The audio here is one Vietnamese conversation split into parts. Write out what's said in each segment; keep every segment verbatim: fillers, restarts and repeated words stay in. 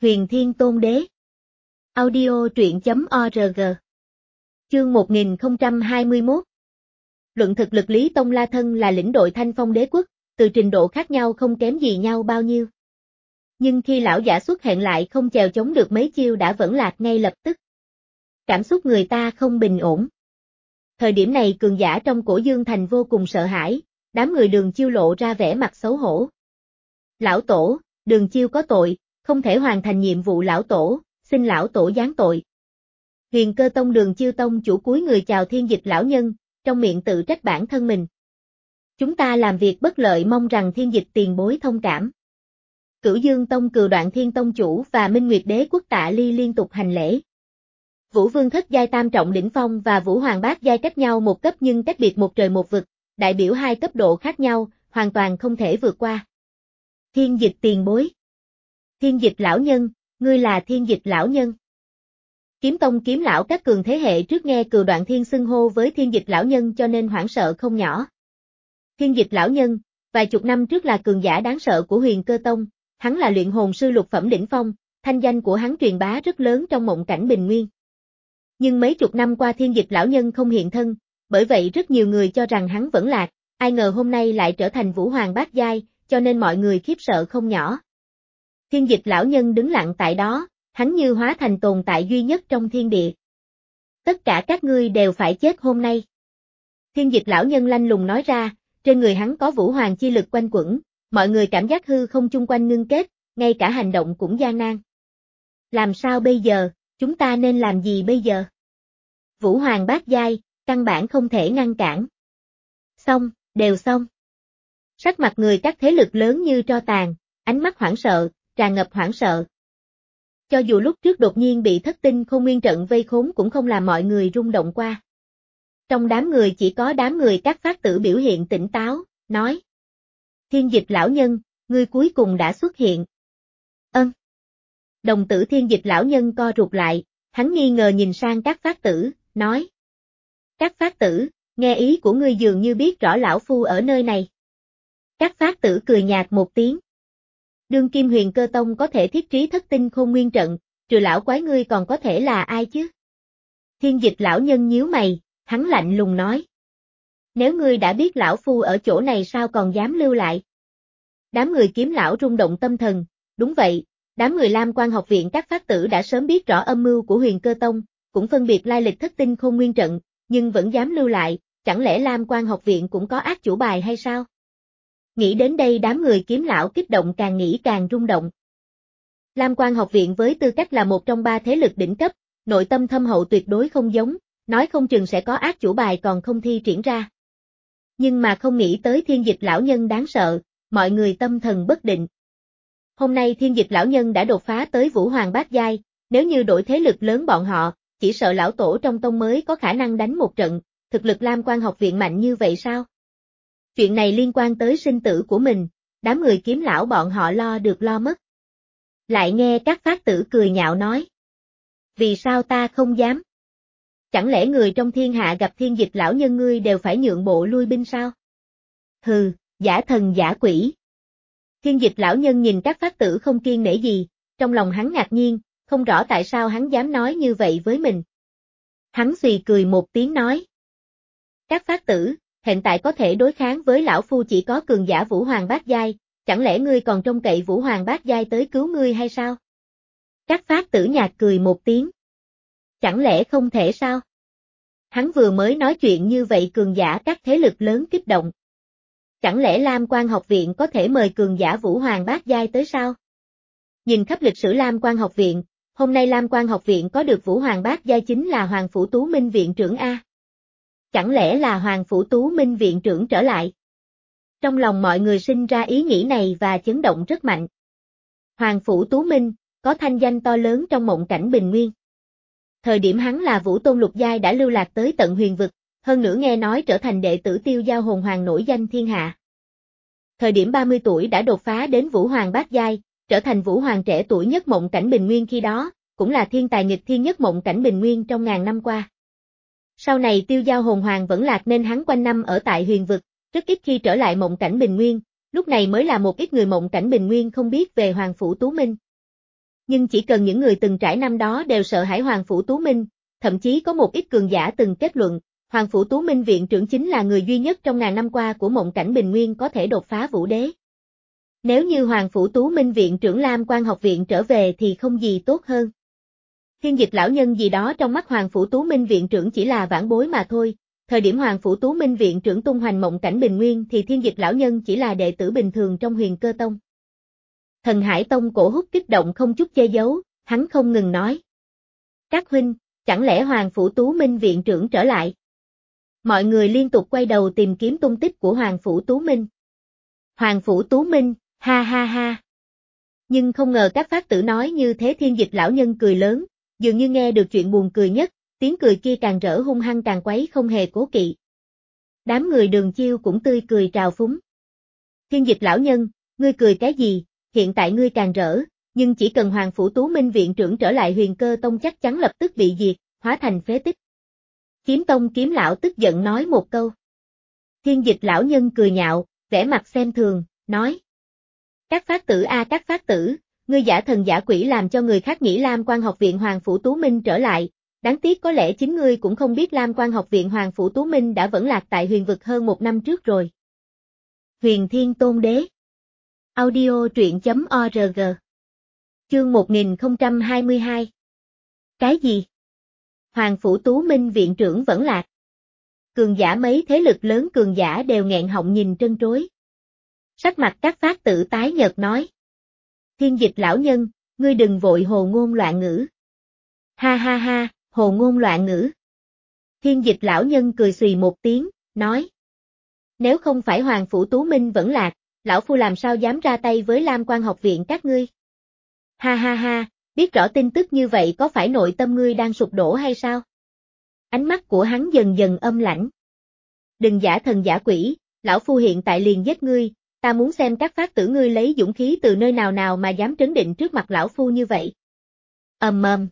Huyền Thiên Tôn Đế. Audio truyện chấm org. Chương một nghìn không trăm hai mươi mốt. Luận thực lực Lý Tông La thân là lĩnh đội Thanh Phong Đế quốc, từ trình độ khác nhau không kém gì nhau bao nhiêu. Nhưng khi lão giả xuất hiện lại không chèo chống được mấy chiêu đã vẫn lạc ngay lập tức. Cảm xúc người ta không bình ổn. Thời điểm này cường giả trong Cổ Dương Thành vô cùng sợ hãi, đám người Đường Chiêu lộ ra vẻ mặt xấu hổ. Lão tổ, Đường Chiêu có tội, không thể hoàn thành nhiệm vụ lão tổ, xin lão tổ giáng tội. Huyền Cơ Tông Đường Chiêu Tông chủ cúi người chào Thiên Dịch lão nhân, trong miệng tự trách bản thân mình. Chúng ta làm việc bất lợi mong rằng Thiên Dịch tiền bối thông cảm. Cửu Dương Tông Cừu Đoạn Thiên Tông chủ và Minh Nguyệt Đế quốc Tạ Ly liên tục hành lễ. Vũ Vương thất giai tam trọng đỉnh phong và Vũ Hoàng bát giai cách nhau một cấp nhưng cách biệt một trời một vực, đại biểu hai cấp độ khác nhau, hoàn toàn không thể vượt qua. Thiên Dịch tiền bối. Thiên Dịch lão nhân, ngươi là Thiên Dịch lão nhân. Kiếm Tông kiếm lão các cường thế hệ trước nghe Cừu Đoạn Thiên xưng hô với Thiên Dịch lão nhân cho nên hoảng sợ không nhỏ. Thiên Dịch lão nhân, vài chục năm trước là cường giả đáng sợ của Huyền Cơ Tông, hắn là luyện hồn sư lục phẩm đỉnh phong, thanh danh của hắn truyền bá rất lớn trong mộng cảnh bình nguyên. Nhưng mấy chục năm qua Thiên Dịch lão nhân không hiện thân, bởi vậy rất nhiều người cho rằng hắn vẫn lạc, ai ngờ hôm nay lại trở thành Vũ Hoàng bát giai, cho nên mọi người khiếp sợ không nhỏ. Thiên Dịch lão nhân đứng lặng tại đó, hắn như hóa thành tồn tại duy nhất trong thiên địa. Tất cả các ngươi đều phải chết hôm nay. Thiên Dịch lão nhân lanh lùng nói ra, trên người hắn có Vũ Hoàng chi lực quanh quẩn, mọi người cảm giác hư không chung quanh ngưng kết, ngay cả hành động cũng gian nan. Làm sao bây giờ, chúng ta nên làm gì bây giờ? Vũ Hoàng bát giai, căn bản không thể ngăn cản. Xong, đều xong. Sắc mặt người các thế lực lớn như tro tàn, ánh mắt hoảng sợ, tràn ngập hoảng sợ. Cho dù lúc trước đột nhiên bị thất tinh không nguyên trận vây khốn cũng không làm mọi người rung động qua. Trong đám người chỉ có đám người các phát tử biểu hiện tỉnh táo, nói. Thiên Dịch lão nhân, ngươi cuối cùng đã xuất hiện. Ân. Đồng tử Thiên Dịch lão nhân co rụt lại, hắn nghi ngờ nhìn sang các phát tử, nói. Các phát tử, nghe ý của ngươi dường như biết rõ lão phu ở nơi này. Các phát tử cười nhạt một tiếng. Đương kim Huyền Cơ Tông có thể thiết trí thất tinh khôn nguyên trận, trừ lão quái ngươi còn có thể là ai chứ? Thiên Dịch lão nhân nhíu mày, hắn lạnh lùng nói. Nếu ngươi đã biết lão phu ở chỗ này sao còn dám lưu lại? Đám người kiếm lão rung động tâm thần, đúng vậy, đám người Lam Quan học viện các phát tử đã sớm biết rõ âm mưu của Huyền Cơ Tông, cũng phân biệt lai lịch thất tinh khôn nguyên trận, nhưng vẫn dám lưu lại, chẳng lẽ Lam Quan học viện cũng có ác chủ bài hay sao? Nghĩ đến đây đám người kiếm lão kích động càng nghĩ càng rung động. Lam Quan học viện với tư cách là một trong ba thế lực đỉnh cấp, nội tâm thâm hậu tuyệt đối không giống, nói không chừng sẽ có ác chủ bài còn không thi triển ra. Nhưng mà không nghĩ tới Thiên Dịch lão nhân đáng sợ, mọi người tâm thần bất định. Hôm nay Thiên Dịch lão nhân đã đột phá tới Vũ Hoàng bát giai, nếu như đổi thế lực lớn bọn họ, chỉ sợ lão tổ trong tông mới có khả năng đánh một trận, thực lực Lam Quan học viện mạnh như vậy sao? Chuyện này liên quan tới sinh tử của mình, đám người kiếm lão bọn họ lo được lo mất. Lại nghe các phát tử cười nhạo nói. Vì sao ta không dám? Chẳng lẽ người trong thiên hạ gặp Thiên Dịch lão nhân ngươi đều phải nhượng bộ lui binh sao? Hừ, giả thần giả quỷ. Thiên Dịch lão nhân nhìn các phát tử không kiêng nể gì, trong lòng hắn ngạc nhiên, không rõ tại sao hắn dám nói như vậy với mình. Hắn xì cười một tiếng nói. Các phát tử, hiện tại có thể đối kháng với lão phu chỉ có cường giả Vũ Hoàng bát giai, chẳng lẽ ngươi còn trông cậy Vũ Hoàng bát giai tới cứu ngươi hay sao? Các phát tử nhạt cười một tiếng. Chẳng lẽ không thể sao? Hắn vừa mới nói chuyện như vậy cường giả các thế lực lớn kích động. Chẳng lẽ Lam Quan học viện có thể mời cường giả Vũ Hoàng bát giai tới sao? Nhìn khắp lịch sử Lam Quan học viện, hôm nay Lam Quan học viện có được Vũ Hoàng bát giai chính là Hoàng Phủ Tú Minh viện trưởng A. Chẳng lẽ là Hoàng Phủ Tú Minh viện trưởng trở lại? Trong lòng mọi người sinh ra ý nghĩ này và chấn động rất mạnh. Hoàng Phủ Tú Minh, có thanh danh to lớn trong mộng cảnh bình nguyên. Thời điểm hắn là Vũ Tôn lục giai đã lưu lạc tới tận huyền vực, hơn nữa nghe nói trở thành đệ tử Tiêu Giao Hồn Hoàng nổi danh thiên hạ. Thời điểm ba mươi tuổi đã đột phá đến Vũ Hoàng bát giai, trở thành Vũ Hoàng trẻ tuổi nhất mộng cảnh bình nguyên khi đó, cũng là thiên tài nghịch thiên nhất mộng cảnh bình nguyên trong ngàn năm qua. Sau này Tiêu Giao Hồn Hoàng vẫn lạc nên hắn quanh năm ở tại huyền vực, rất ít khi trở lại mộng cảnh bình nguyên, lúc này mới là một ít người mộng cảnh bình nguyên không biết về Hoàng Phủ Tú Minh. nhưng chỉ cần những người từng trải năm đó đều sợ hãi Hoàng Phủ Tú Minh, thậm chí có một ít cường giả từng kết luận, Hoàng Phủ Tú Minh viện trưởng chính là người duy nhất trong ngàn năm qua của mộng cảnh bình nguyên có thể đột phá vũ đế. Nếu như Hoàng Phủ Tú Minh viện trưởng Lam Quan học viện trở về thì không gì tốt hơn. Thiên Dịch lão nhân gì đó trong mắt Hoàng Phủ Tú Minh viện trưởng chỉ là vãn bối mà thôi, thời điểm Hoàng Phủ Tú Minh viện trưởng tung hoành mộng cảnh bình nguyên thì Thiên Dịch lão nhân chỉ là đệ tử bình thường trong Huyền Cơ Tông. Thần Hải Tông cổ hút kích động không chút che giấu, hắn không ngừng nói. Các huynh, chẳng lẽ Hoàng Phủ Tú Minh viện trưởng trở lại? Mọi người liên tục quay đầu tìm kiếm tung tích của Hoàng Phủ Tú Minh. Hoàng Phủ Tú Minh, ha ha ha. Nhưng không ngờ các phát tử nói như thế Thiên Dịch lão nhân cười lớn, dường như nghe được chuyện buồn cười nhất, tiếng cười kia càng rỡ hung hăng càng quấy không hề cố kỵ. Đám người Đường Chiêu cũng tươi cười trào phúng. Thiên Dịch lão nhân, ngươi cười cái gì, hiện tại ngươi càng rỡ, nhưng chỉ cần Hoàng Phủ Tú Minh viện trưởng trở lại Huyền Cơ Tông chắc chắn lập tức bị diệt, hóa thành phế tích. Kiếm Tông kiếm lão tức giận nói một câu. Thiên Dịch lão nhân cười nhạo, vẻ mặt xem thường, nói. Các phát tử a à, các phát tử, ngươi giả thần giả quỷ làm cho người khác nghĩ Lam Quan học viện Hoàng Phủ Tú Minh trở lại, đáng tiếc có lẽ chính ngươi cũng không biết Lam Quan học viện Hoàng Phủ Tú Minh đã vẫn lạc tại huyền vực hơn một năm trước rồi. Huyền Thiên Tôn Đế. Audio truyện.org. Chương một nghìn không trăm hai mươi hai. Cái gì? Hoàng Phủ Tú Minh viện trưởng vẫn lạc. Cường giả mấy thế lực lớn cường giả đều nghẹn họng nhìn trân trối. Sắc mặt các phát tự tái nhợt nói. Thiên Dịch lão nhân, ngươi đừng vội hồ ngôn loạn ngữ. Ha ha ha, hồ ngôn loạn ngữ. Thiên Dịch lão nhân cười xùy một tiếng, nói. Nếu không phải Hoàng Phủ Tú Minh vẫn lạc, lão phu làm sao dám ra tay với Lam Quan học viện các ngươi? Ha ha ha, biết rõ tin tức như vậy có phải nội tâm ngươi đang sụp đổ hay sao? Ánh mắt của hắn dần dần âm lãnh. Đừng giả thần giả quỷ, lão phu hiện tại liền giết ngươi, ta muốn xem các phát tử ngươi lấy dũng khí từ nơi nào nào mà dám trấn định trước mặt lão phu như vậy. Ầm ầm.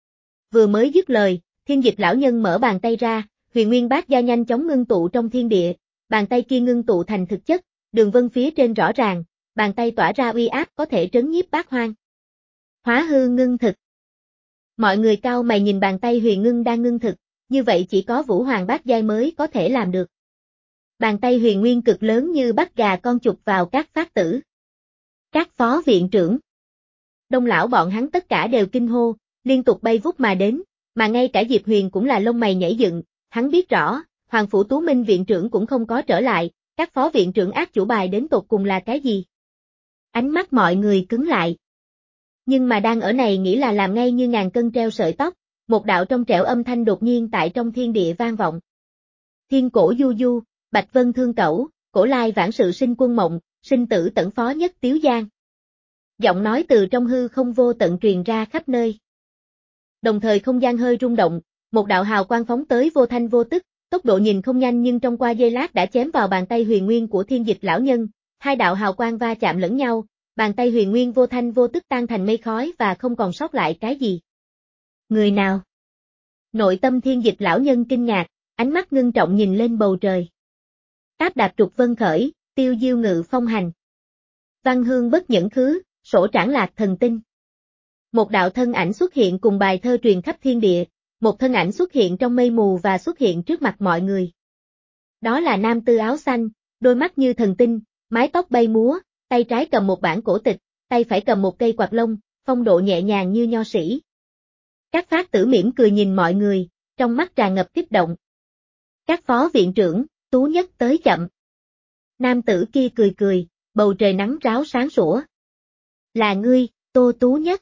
Vừa mới dứt lời, Thiên Dịch lão nhân mở bàn tay ra, huyền nguyên bát gia nhanh chóng ngưng tụ trong thiên địa, bàn tay kia ngưng tụ thành thực chất, đường vân phía trên rõ ràng, bàn tay tỏa ra uy áp có thể trấn nhiếp bát hoang. Hóa hư ngưng thực. Mọi người cao mày nhìn bàn tay huyền ngưng đang ngưng thực, như vậy chỉ có Vũ Hoàng bát giai mới có thể làm được. Bàn tay huyền nguyên cực lớn như bắt gà con chụp vào các phát tử. Các phó viện trưởng. Đông lão bọn hắn tất cả đều kinh hô, liên tục bay vút mà đến, mà ngay cả Diệp Huyền cũng là lông mày nhảy dựng, hắn biết rõ, Hoàng Phủ Tú Minh viện trưởng cũng không có trở lại, các phó viện trưởng ác chủ bài đến tột cùng là cái gì? Ánh mắt mọi người cứng lại. Nhưng mà đang ở này nghĩ là làm ngay như ngàn cân treo sợi tóc, một đạo trong trẻo âm thanh đột nhiên tại trong thiên địa vang vọng. Thiên cổ du du, Bạch Vân thương cẩu, cổ lai vãn sự sinh quân mộng, sinh tử tẩn phó nhất tiếu giang. Giọng nói từ trong hư không vô tận truyền ra khắp nơi. Đồng thời không gian hơi rung động, một đạo hào quang phóng tới vô thanh vô tức, tốc độ nhìn không nhanh nhưng trong qua giây lát đã chém vào bàn tay huyền nguyên của Thiên Dịch lão nhân, hai đạo hào quang va chạm lẫn nhau, bàn tay huyền nguyên vô thanh vô tức tan thành mây khói và không còn sót lại cái gì. Người nào? Nội tâm Thiên Dịch lão nhân kinh ngạc, ánh mắt ngưng trọng nhìn lên bầu trời. Áp đạp trục vân khởi, tiêu diêu ngự phong hành. Văn hương bất nhẫn khứ, sổ trảng lạc thần tinh. Một đạo thân ảnh xuất hiện cùng bài thơ truyền khắp thiên địa, một thân ảnh xuất hiện trong mây mù và xuất hiện trước mặt mọi người. Đó là nam tư áo xanh, đôi mắt như thần tinh, mái tóc bay múa, tay trái cầm một bản cổ tịch, tay phải cầm một cây quạt lông, phong độ nhẹ nhàng như nho sĩ. Các phát tử mỉm cười nhìn mọi người, trong mắt tràn ngập kích động. Các phó viện trưởng, Tú Nhất tới chậm. Nam tử kia cười cười, bầu trời nắng ráo sáng sủa. Là ngươi, Tô Tú Nhất.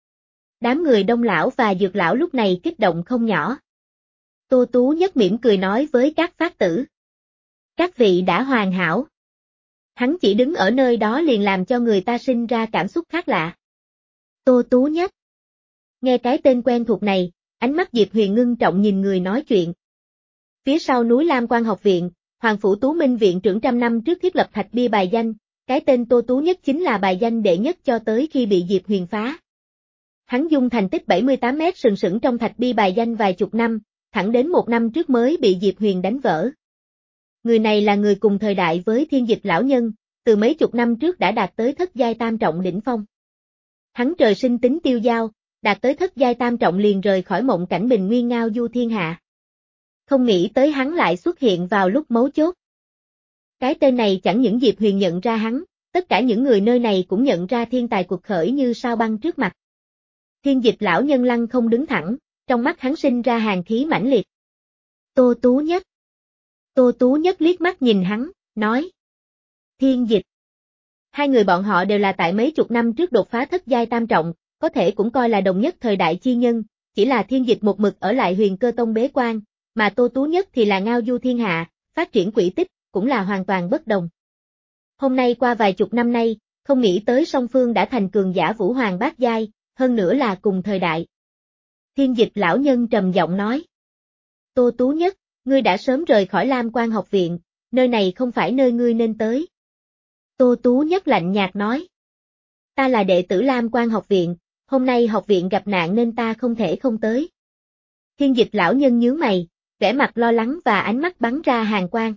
Đám người Đông lão và Dược lão lúc này kích động không nhỏ. Tô Tú Nhất mỉm cười nói với các phát tử. Các vị đã hoàn hảo. Hắn chỉ đứng ở nơi đó liền làm cho người ta sinh ra cảm xúc khác lạ. Tô Tú Nhất. Nghe cái tên quen thuộc này, ánh mắt Diệp Huyền ngưng trọng nhìn người nói chuyện. Phía sau núi Lam Quan học viện, Hoàng Phủ Tú Minh viện trưởng trăm năm trước thiết lập thạch bia bài danh, cái tên Tô Tú Nhất chính là bài danh đệ nhất cho tới khi bị Diệp Huyền phá. Hắn dung thành tích bảy mươi tám mét sừng sững trong thạch bia bài danh vài chục năm, thẳng đến một năm trước mới bị Diệp Huyền đánh vỡ. Người này là người cùng thời đại với Thiên Dịch lão nhân, từ mấy chục năm trước đã đạt tới thất giai tam trọng đỉnh phong. Hắn trời sinh tính tiêu dao, đạt tới thất giai tam trọng liền rời khỏi mộng cảnh bình nguyên ngao du thiên hạ. Không nghĩ tới hắn lại xuất hiện vào lúc mấu chốt. Cái tên này chẳng những Diệp Huyền nhận ra hắn, tất cả những người nơi này cũng nhận ra thiên tài cuộc khởi như sao băng trước mặt. Thiên Dịch lão nhân lăng không đứng thẳng, trong mắt hắn sinh ra hàn khí mãnh liệt. Tô Tú Nhất. Tô Tú Nhất liếc mắt nhìn hắn, nói. Thiên Dịch. Hai người bọn họ đều là tại mấy chục năm trước đột phá thất giai tam trọng, có thể cũng coi là đồng nhất thời đại chi nhân, chỉ là Thiên Dịch một mực ở lại Huyền Cơ Tông bế quan, mà Tô Tú Nhất thì là ngao du thiên hạ, phát triển quỹ tích, cũng là hoàn toàn bất đồng. Hôm nay qua vài chục năm nay, không nghĩ tới song phương đã thành cường giả vũ hoàng bát giai, hơn nữa là cùng thời đại. Thiên Dịch lão nhân trầm giọng nói. Tô Tú Nhất, ngươi đã sớm rời khỏi Lam Quan học viện, nơi này không phải nơi ngươi nên tới. Tô Tú Nhất lạnh nhạt nói. Ta là đệ tử Lam Quan học viện, hôm nay học viện gặp nạn nên ta không thể không tới. Thiên Dịch lão nhân nhướng mày, vẻ mặt lo lắng và ánh mắt bắn ra hàn quang.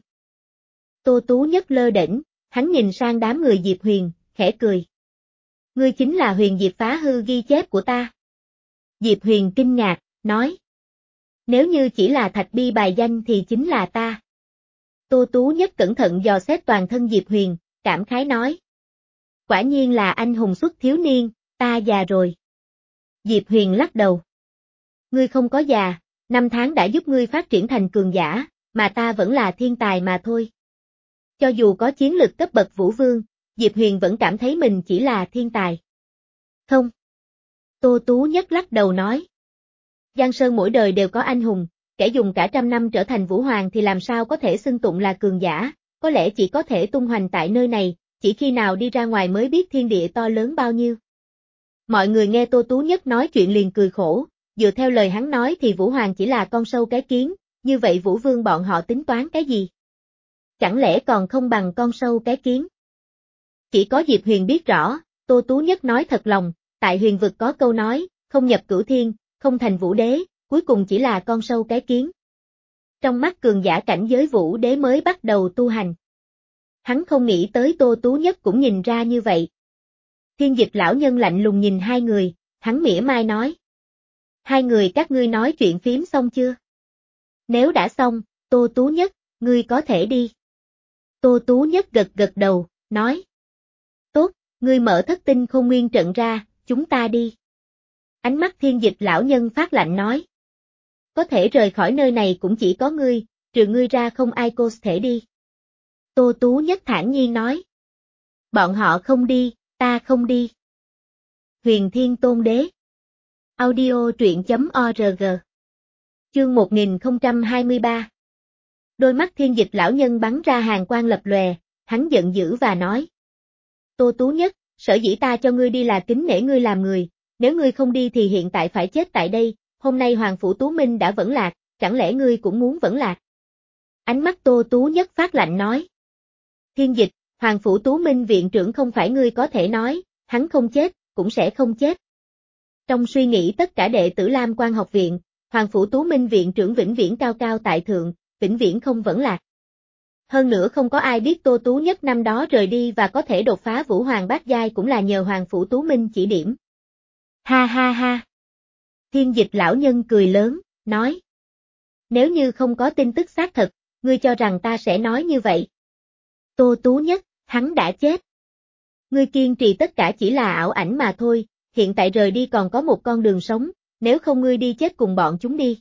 Tô Tú Nhất lơ đễnh, hắn nhìn sang đám người Diệp Huyền, khẽ cười. Ngươi chính là Huyền Diệp phá hư ghi chép của ta. Diệp Huyền kinh ngạc, nói. Nếu như chỉ là thạch bi bài danh thì chính là ta. Tô Tú Nhất cẩn thận dò xét toàn thân Diệp Huyền, cảm khái nói. Quả nhiên là anh hùng xuất thiếu niên, ta già rồi. Diệp Huyền lắc đầu. Ngươi không có già, năm tháng đã giúp ngươi phát triển thành cường giả, mà ta vẫn là thiên tài mà thôi. Cho dù có chiến lực cấp bậc vũ vương, Diệp Huyền vẫn cảm thấy mình chỉ là thiên tài. Không. Tô Tú Nhất lắc đầu nói. Giang Sơn mỗi đời đều có anh hùng, kẻ dùng cả trăm năm trở thành vũ hoàng thì làm sao có thể xưng tụng là cường giả, có lẽ chỉ có thể tung hoành tại nơi này, chỉ khi nào đi ra ngoài mới biết thiên địa to lớn bao nhiêu. Mọi người nghe Tô Tú Nhất nói chuyện liền cười khổ, dựa theo lời hắn nói thì vũ hoàng chỉ là con sâu cái kiến, như vậy vũ vương bọn họ tính toán cái gì? Chẳng lẽ còn không bằng con sâu cái kiến? Chỉ có Diệp Huyền biết rõ, Tô Tú Nhất nói thật lòng, tại huyền vực có câu nói, không nhập cửu thiên, không thành vũ đế, cuối cùng chỉ là con sâu cái kiến. Trong mắt cường giả cảnh giới vũ đế mới bắt đầu tu hành. Hắn không nghĩ tới Tô Tú Nhất cũng nhìn ra như vậy. Thiên Dịch lão nhân lạnh lùng nhìn hai người, hắn mỉa mai nói. Hai người các ngươi nói chuyện phím xong chưa? Nếu đã xong, Tô Tú Nhất, ngươi có thể đi. Tô Tú Nhất gật gật đầu, nói. Tốt, ngươi mở thất tinh không nguyên trận ra, chúng ta đi. Ánh mắt Thiên Dịch lão nhân phát lạnh nói. Có thể rời khỏi nơi này cũng chỉ có ngươi, trừ ngươi ra không ai có thể đi. Tô Tú Nhất thản nhiên nói. Bọn họ không đi, ta không đi. Huyền Thiên Tôn Đế. Audio truyện chấm org. Chương một nghìn không trăm hai mươi ba. Đôi mắt Thiên Dịch lão nhân bắn ra hàn quang lập lòe, hắn giận dữ và nói. Tô Tú Nhất, sở dĩ ta cho ngươi đi là kính nể ngươi làm người, nếu ngươi không đi thì hiện tại phải chết tại đây, hôm nay Hoàng Phủ Tú Minh đã vẫn lạc, chẳng lẽ ngươi cũng muốn vẫn lạc? Ánh mắt Tô Tú Nhất phát lạnh nói. Thiên Dịch, Hoàng Phủ Tú Minh viện trưởng không phải ngươi có thể nói, hắn không chết, cũng sẽ không chết. Trong suy nghĩ tất cả đệ tử Lam Quan học viện, Hoàng Phủ Tú Minh viện trưởng vĩnh viễn cao cao tại thượng, vĩnh viễn không vẫn lạc. Hơn nữa không có ai biết Tô Tú Nhất năm đó rời đi và có thể đột phá vũ hoàng bát giai cũng là nhờ Hoàng Phủ Tú Minh chỉ điểm. Ha ha ha. Thiên Dịch lão nhân cười lớn, nói. Nếu như không có tin tức xác thực, ngươi cho rằng ta sẽ nói như vậy. Tô Tú Nhất, hắn đã chết. Ngươi kiên trì tất cả chỉ là ảo ảnh mà thôi, hiện tại rời đi còn có một con đường sống, nếu không ngươi đi chết cùng bọn chúng đi.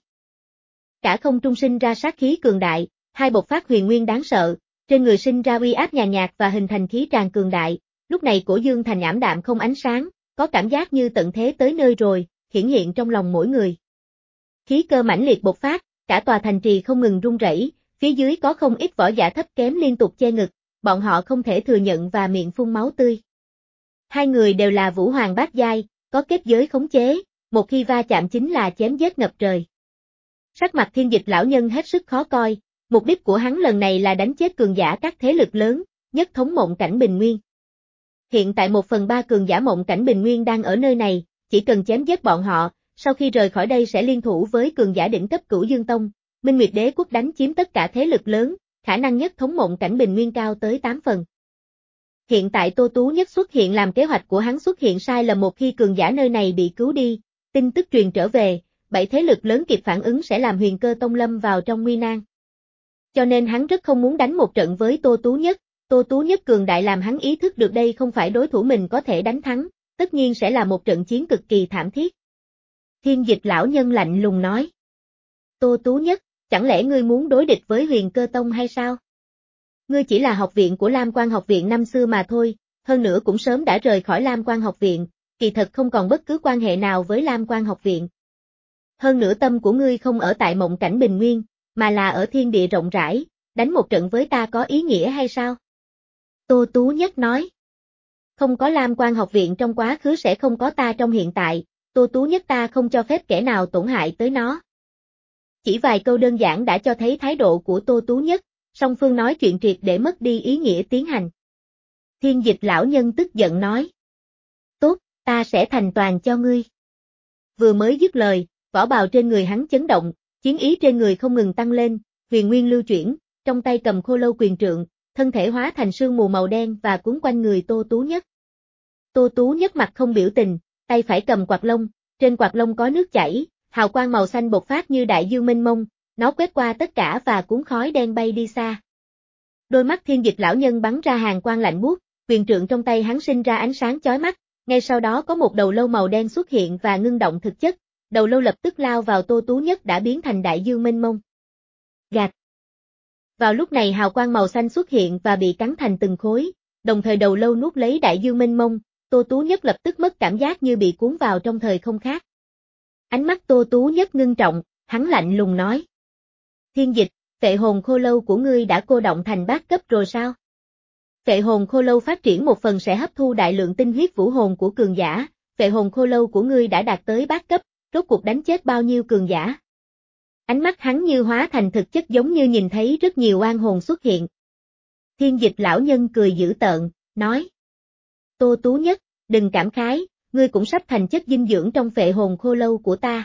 Cả không trung sinh ra sát khí cường đại, hai bộc phát huyền nguyên đáng sợ, trên người sinh ra uy áp nhàn nhạt và hình thành khí tràn cường đại, lúc này cổ dương thành ảm đạm không ánh sáng, có cảm giác như tận thế tới nơi rồi, hiển hiện trong lòng mỗi người. Khí cơ mãnh liệt bộc phát, cả tòa thành trì không ngừng rung rẩy, phía dưới có không ít võ giả thấp kém liên tục che ngực, bọn họ không thể thừa nhận và miệng phun máu tươi. Hai người đều là vũ hoàng bát giai, có kết giới khống chế, một khi va chạm chính là chém giết ngập trời. Sắc mặt Thiên Dịch lão nhân hết sức khó coi, mục đích của hắn lần này là đánh chết cường giả các thế lực lớn, nhất thống mộng cảnh bình nguyên. Hiện tại một phần ba cường giả mộng cảnh bình nguyên đang ở nơi này, chỉ cần chém giết bọn họ, sau khi rời khỏi đây sẽ liên thủ với cường giả đỉnh cấp Cửu Dương Tông, Minh Nguyệt Đế quốc đánh chiếm tất cả thế lực lớn, khả năng nhất thống mộng cảnh bình nguyên cao tới tám phần. Hiện tại Tô Tú Nhất xuất hiện làm kế hoạch của hắn xuất hiện sai lầm một khi cường giả nơi này bị cứu đi, tin tức truyền trở về, bảy thế lực lớn kịp phản ứng sẽ làm Huyền Cơ Tông lâm vào trong nguy nan. Cho nên hắn rất không muốn đánh một trận với Tô Tú Nhất, Tô Tú Nhất cường đại làm hắn ý thức được đây không phải đối thủ mình có thể đánh thắng, tất nhiên sẽ là một trận chiến cực kỳ thảm thiết. Thiên Dịch lão nhân lạnh lùng nói. Tô Tú Nhất, chẳng lẽ ngươi muốn đối địch với Huyền Cơ Tông hay sao? Ngươi chỉ là học viện của Lam Quan học viện năm xưa mà thôi, hơn nữa cũng sớm đã rời khỏi Lam Quan học viện, kỳ thật không còn bất cứ quan hệ nào với Lam Quan học viện. Hơn nữa tâm của ngươi không ở tại mộng cảnh bình nguyên, mà là ở thiên địa rộng rãi, đánh một trận với ta có ý nghĩa hay sao? Tô Tú Nhất nói. Không có Lam Quan học viện trong quá khứ sẽ không có ta trong hiện tại, Tô Tú Nhất ta không cho phép kẻ nào tổn hại tới nó. Chỉ vài câu đơn giản đã cho thấy thái độ của Tô Tú Nhất, song phương nói chuyện triệt để mất đi ý nghĩa tiến hành. Thiên Dịch lão nhân tức giận nói. Tốt, ta sẽ thành toàn cho ngươi. Vừa mới dứt lời, vỏ bào trên người hắn chấn động, chiến ý trên người không ngừng tăng lên, huyền nguyên lưu chuyển, trong tay cầm khô lâu quyền trượng, thân thể hóa thành sương mù màu đen và cuốn quanh người Tô Tú Nhất. Tô Tú Nhất mặt không biểu tình, tay phải cầm quạt lông, trên quạt lông có nước chảy, hào quang màu xanh bộc phát như đại dương mênh mông, nó quét qua tất cả và cuốn khói đen bay đi xa. Đôi mắt Thiên Dịch lão nhân bắn ra hàn quang lạnh buốt, quyền trượng trong tay hắn sinh ra ánh sáng chói mắt, ngay sau đó có một đầu lâu màu đen xuất hiện và ngưng động thực chất, đầu lâu lập tức lao vào Tô Tú Nhất đã biến thành đại dương mênh mông. Gạt. Vào lúc này hào quang màu xanh xuất hiện và bị cắn thành từng khối, đồng thời đầu lâu nuốt lấy đại dương mênh mông, Tô Tú Nhất lập tức mất cảm giác như bị cuốn vào trong thời không khác. Ánh mắt Tô Tú Nhất ngưng trọng, hắn lạnh lùng nói. Thiên Dịch, phệ hồn khô lâu của ngươi đã cô động thành bát cấp rồi sao? Phệ hồn khô lâu phát triển một phần sẽ hấp thu đại lượng tinh huyết vũ hồn của cường giả, phệ hồn khô lâu của ngươi đã đạt tới bát cấp, rốt cuộc đánh chết bao nhiêu cường giả? Ánh mắt hắn như hóa thành thực chất giống như nhìn thấy rất nhiều oan hồn xuất hiện. Thiên Dịch lão nhân cười dữ tợn, nói. Tô Tú Nhất, đừng cảm khái, ngươi cũng sắp thành chất dinh dưỡng trong phệ hồn khô lâu của ta.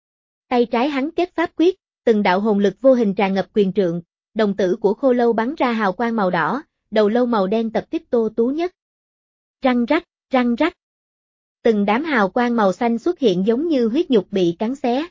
Tay trái hắn kết pháp quyết, từng đạo hồn lực vô hình tràn ngập quyền trượng, đồng tử của khô lâu bắn ra hào quang màu đỏ, đầu lâu màu đen tập kích Tô Tú Nhất. Răng rắc, răng rắc. Từng đám hào quang màu xanh xuất hiện giống như huyết nhục bị cắn xé.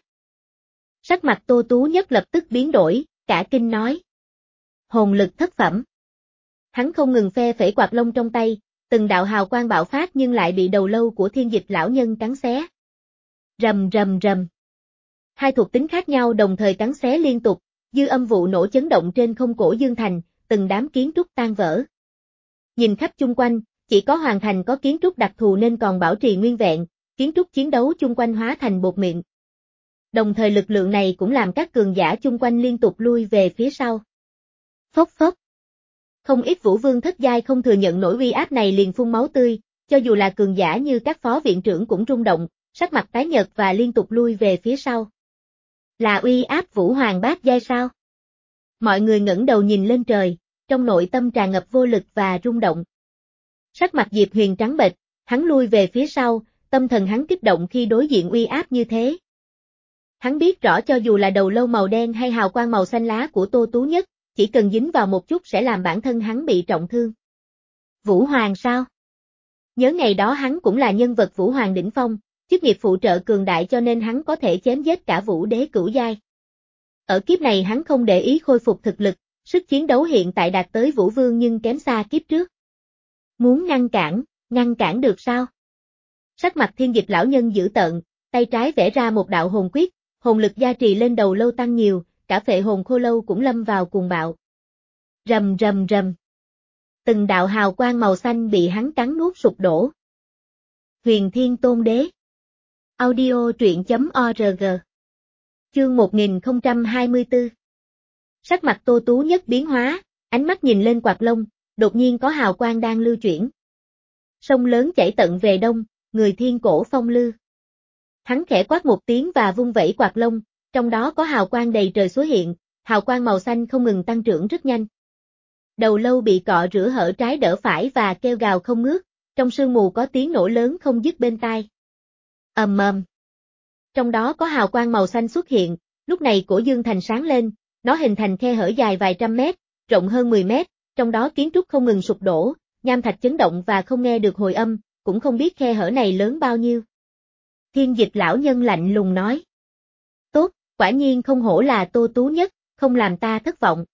Sắc mặt Tô Tú Nhất lập tức biến đổi, cả kinh nói. Hồn lực thất phẩm. Hắn không ngừng phe phẩy quạt lông trong tay, từng đạo hào quang bạo phát nhưng lại bị đầu lâu của Thiên Dịch lão nhân cắn xé. Rầm rầm rầm. Hai thuộc tính khác nhau đồng thời cắn xé liên tục, dư âm vụ nổ chấn động trên không cổ Dương Thành, từng đám kiến trúc tan vỡ. Nhìn khắp chung quanh, chỉ có Hoàng Thành có kiến trúc đặc thù nên còn bảo trì nguyên vẹn, kiến trúc chiến đấu chung quanh hóa thành bột mịn. Đồng thời lực lượng này cũng làm các cường giả chung quanh liên tục lui về phía sau. Phốc phốc. Không ít vũ vương thất giai không thừa nhận nổi uy áp này liền phun máu tươi, cho dù là cường giả như các phó viện trưởng cũng rung động, sắc mặt tái nhợt và liên tục lui về phía sau. Là uy áp vũ hoàng bát giai sao? Mọi người ngẩng đầu nhìn lên trời, trong nội tâm tràn ngập vô lực và rung động. Sắc mặt Diệp Huyền trắng bệch, hắn lui về phía sau, tâm thần hắn kích động khi đối diện uy áp như thế. Hắn biết rõ cho dù là đầu lâu màu đen hay hào quang màu xanh lá của Tô Tú Nhất, chỉ cần dính vào một chút sẽ làm bản thân hắn bị trọng thương. Vũ Hoàng sao? Nhớ ngày đó hắn cũng là nhân vật Vũ Hoàng đỉnh phong, chức nghiệp phụ trợ cường đại cho nên hắn có thể chém giết cả vũ đế cửu giai. Ở kiếp này hắn không để ý khôi phục thực lực, sức chiến đấu hiện tại đạt tới Vũ Vương nhưng kém xa kiếp trước. Muốn ngăn cản, ngăn cản được sao? Sắc mặt Thiên Dịch lão nhân dữ tợn, tay trái vẽ ra một đạo hồn quyết, hồn lực gia trì lên đầu lâu tăng nhiều, cả phệ hồn khô lâu cũng lâm vào cuồng bạo. Rầm rầm rầm. Từng đạo hào quang màu xanh bị hắn cắn nuốt sụp đổ. Huyền Thiên Tôn Đế. Audio truyện chấm org. Chương một nghìn không trăm hai mươi tư. Sắc mặt Tô Tú Nhất biến hóa, ánh mắt nhìn lên quạt lông, đột nhiên có hào quang đang lưu chuyển. Sông lớn chảy tận về đông, người thiên cổ phong lư. Hắn khẽ quát một tiếng và vung vẩy quạt lông, trong đó có hào quang đầy trời xuất hiện, hào quang màu xanh không ngừng tăng trưởng rất nhanh. Đầu lâu bị cọ rửa hở trái đỡ phải và kêu gào không ngớt, trong sương mù có tiếng nổ lớn không dứt bên tai. Ầm ầm. Trong đó có hào quang màu xanh xuất hiện, lúc này cổ Dương Thành sáng lên, nó hình thành khe hở dài vài trăm mét, rộng hơn mười mét, trong đó kiến trúc không ngừng sụp đổ, nham thạch chấn động và không nghe được hồi âm, cũng không biết khe hở này lớn bao nhiêu. Thiên dịch lão nhân lạnh lùng nói. Tốt, quả nhiên không hổ là Tô Tú Nhất, không làm ta thất vọng.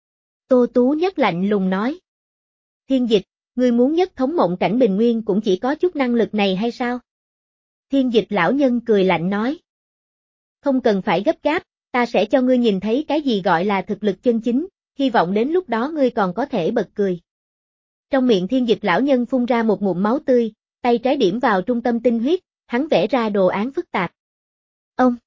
Tô Tú Nhất lạnh lùng nói. Thiên dịch, ngươi muốn nhất thống mộng cảnh bình nguyên cũng chỉ có chút năng lực này hay sao? Thiên dịch lão nhân cười lạnh nói. Không cần phải gấp gáp, ta sẽ cho ngươi nhìn thấy cái gì gọi là thực lực chân chính, hy vọng đến lúc đó ngươi còn có thể bật cười. Trong miệng thiên dịch lão nhân phun ra một ngụm máu tươi, tay trái điểm vào trung tâm tinh huyết, hắn vẽ ra đồ án phức tạp. Ông!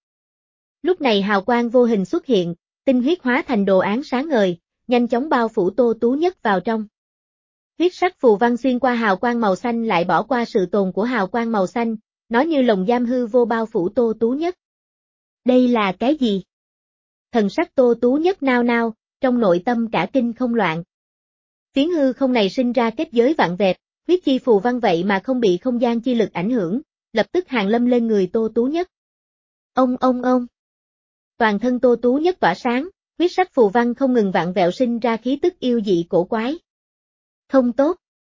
Lúc này hào quang vô hình xuất hiện, tinh huyết hóa thành đồ án sáng ngời, nhanh chóng bao phủ Tô Tú Nhất vào trong. Huyết sắc phù văn xuyên qua hào quang màu xanh lại bỏ qua sự tồn của hào quang màu xanh, nó như lồng giam hư vô bao phủ Tô Tú Nhất. Đây là cái gì? Thần sắc Tô Tú Nhất nao nao, trong nội tâm cả kinh không loạn. Phiến hư không này sinh ra kết giới vạn vẹt, huyết chi phù văn vậy mà không bị không gian chi lực ảnh hưởng, lập tức hàng lâm lên người Tô Tú Nhất. Ông ông ông. Toàn thân Tô Tú Nhất tỏa sáng, huyết sắc phù văn không ngừng vạn vẹo sinh ra khí tức yêu dị cổ quái. Không tốt.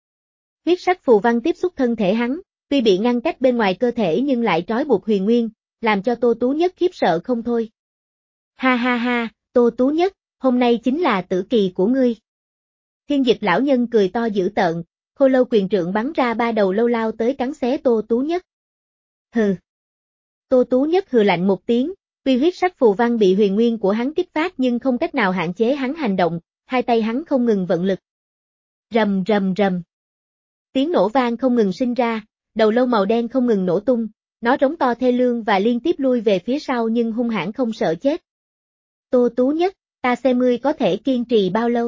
Huyết sắc phù văn tiếp xúc thân thể hắn, tuy bị ngăn cách bên ngoài cơ thể nhưng lại trói buộc huyền nguyên, làm cho Tô Tú Nhất khiếp sợ không thôi. Ha ha ha, Tô Tú Nhất, hôm nay chính là tử kỳ của ngươi. Thiên dịch lão nhân cười to dữ tợn, khô lâu quyền trượng bắn ra ba đầu lâu lao tới cắn xé Tô Tú Nhất. Hừ. Tô Tú Nhất hừ lạnh một tiếng, tuy huyết sắc phù văn bị huyền nguyên của hắn kích phát nhưng không cách nào hạn chế hắn hành động, hai tay hắn không ngừng vận lực. Rầm rầm rầm. Tiếng nổ vang không ngừng sinh ra, đầu lâu màu đen không ngừng nổ tung, nó rống to thê lương và liên tiếp lui về phía sau nhưng hung hãn không sợ chết. Tô Tú Nhất, ta xem ngươi có thể kiên trì bao lâu.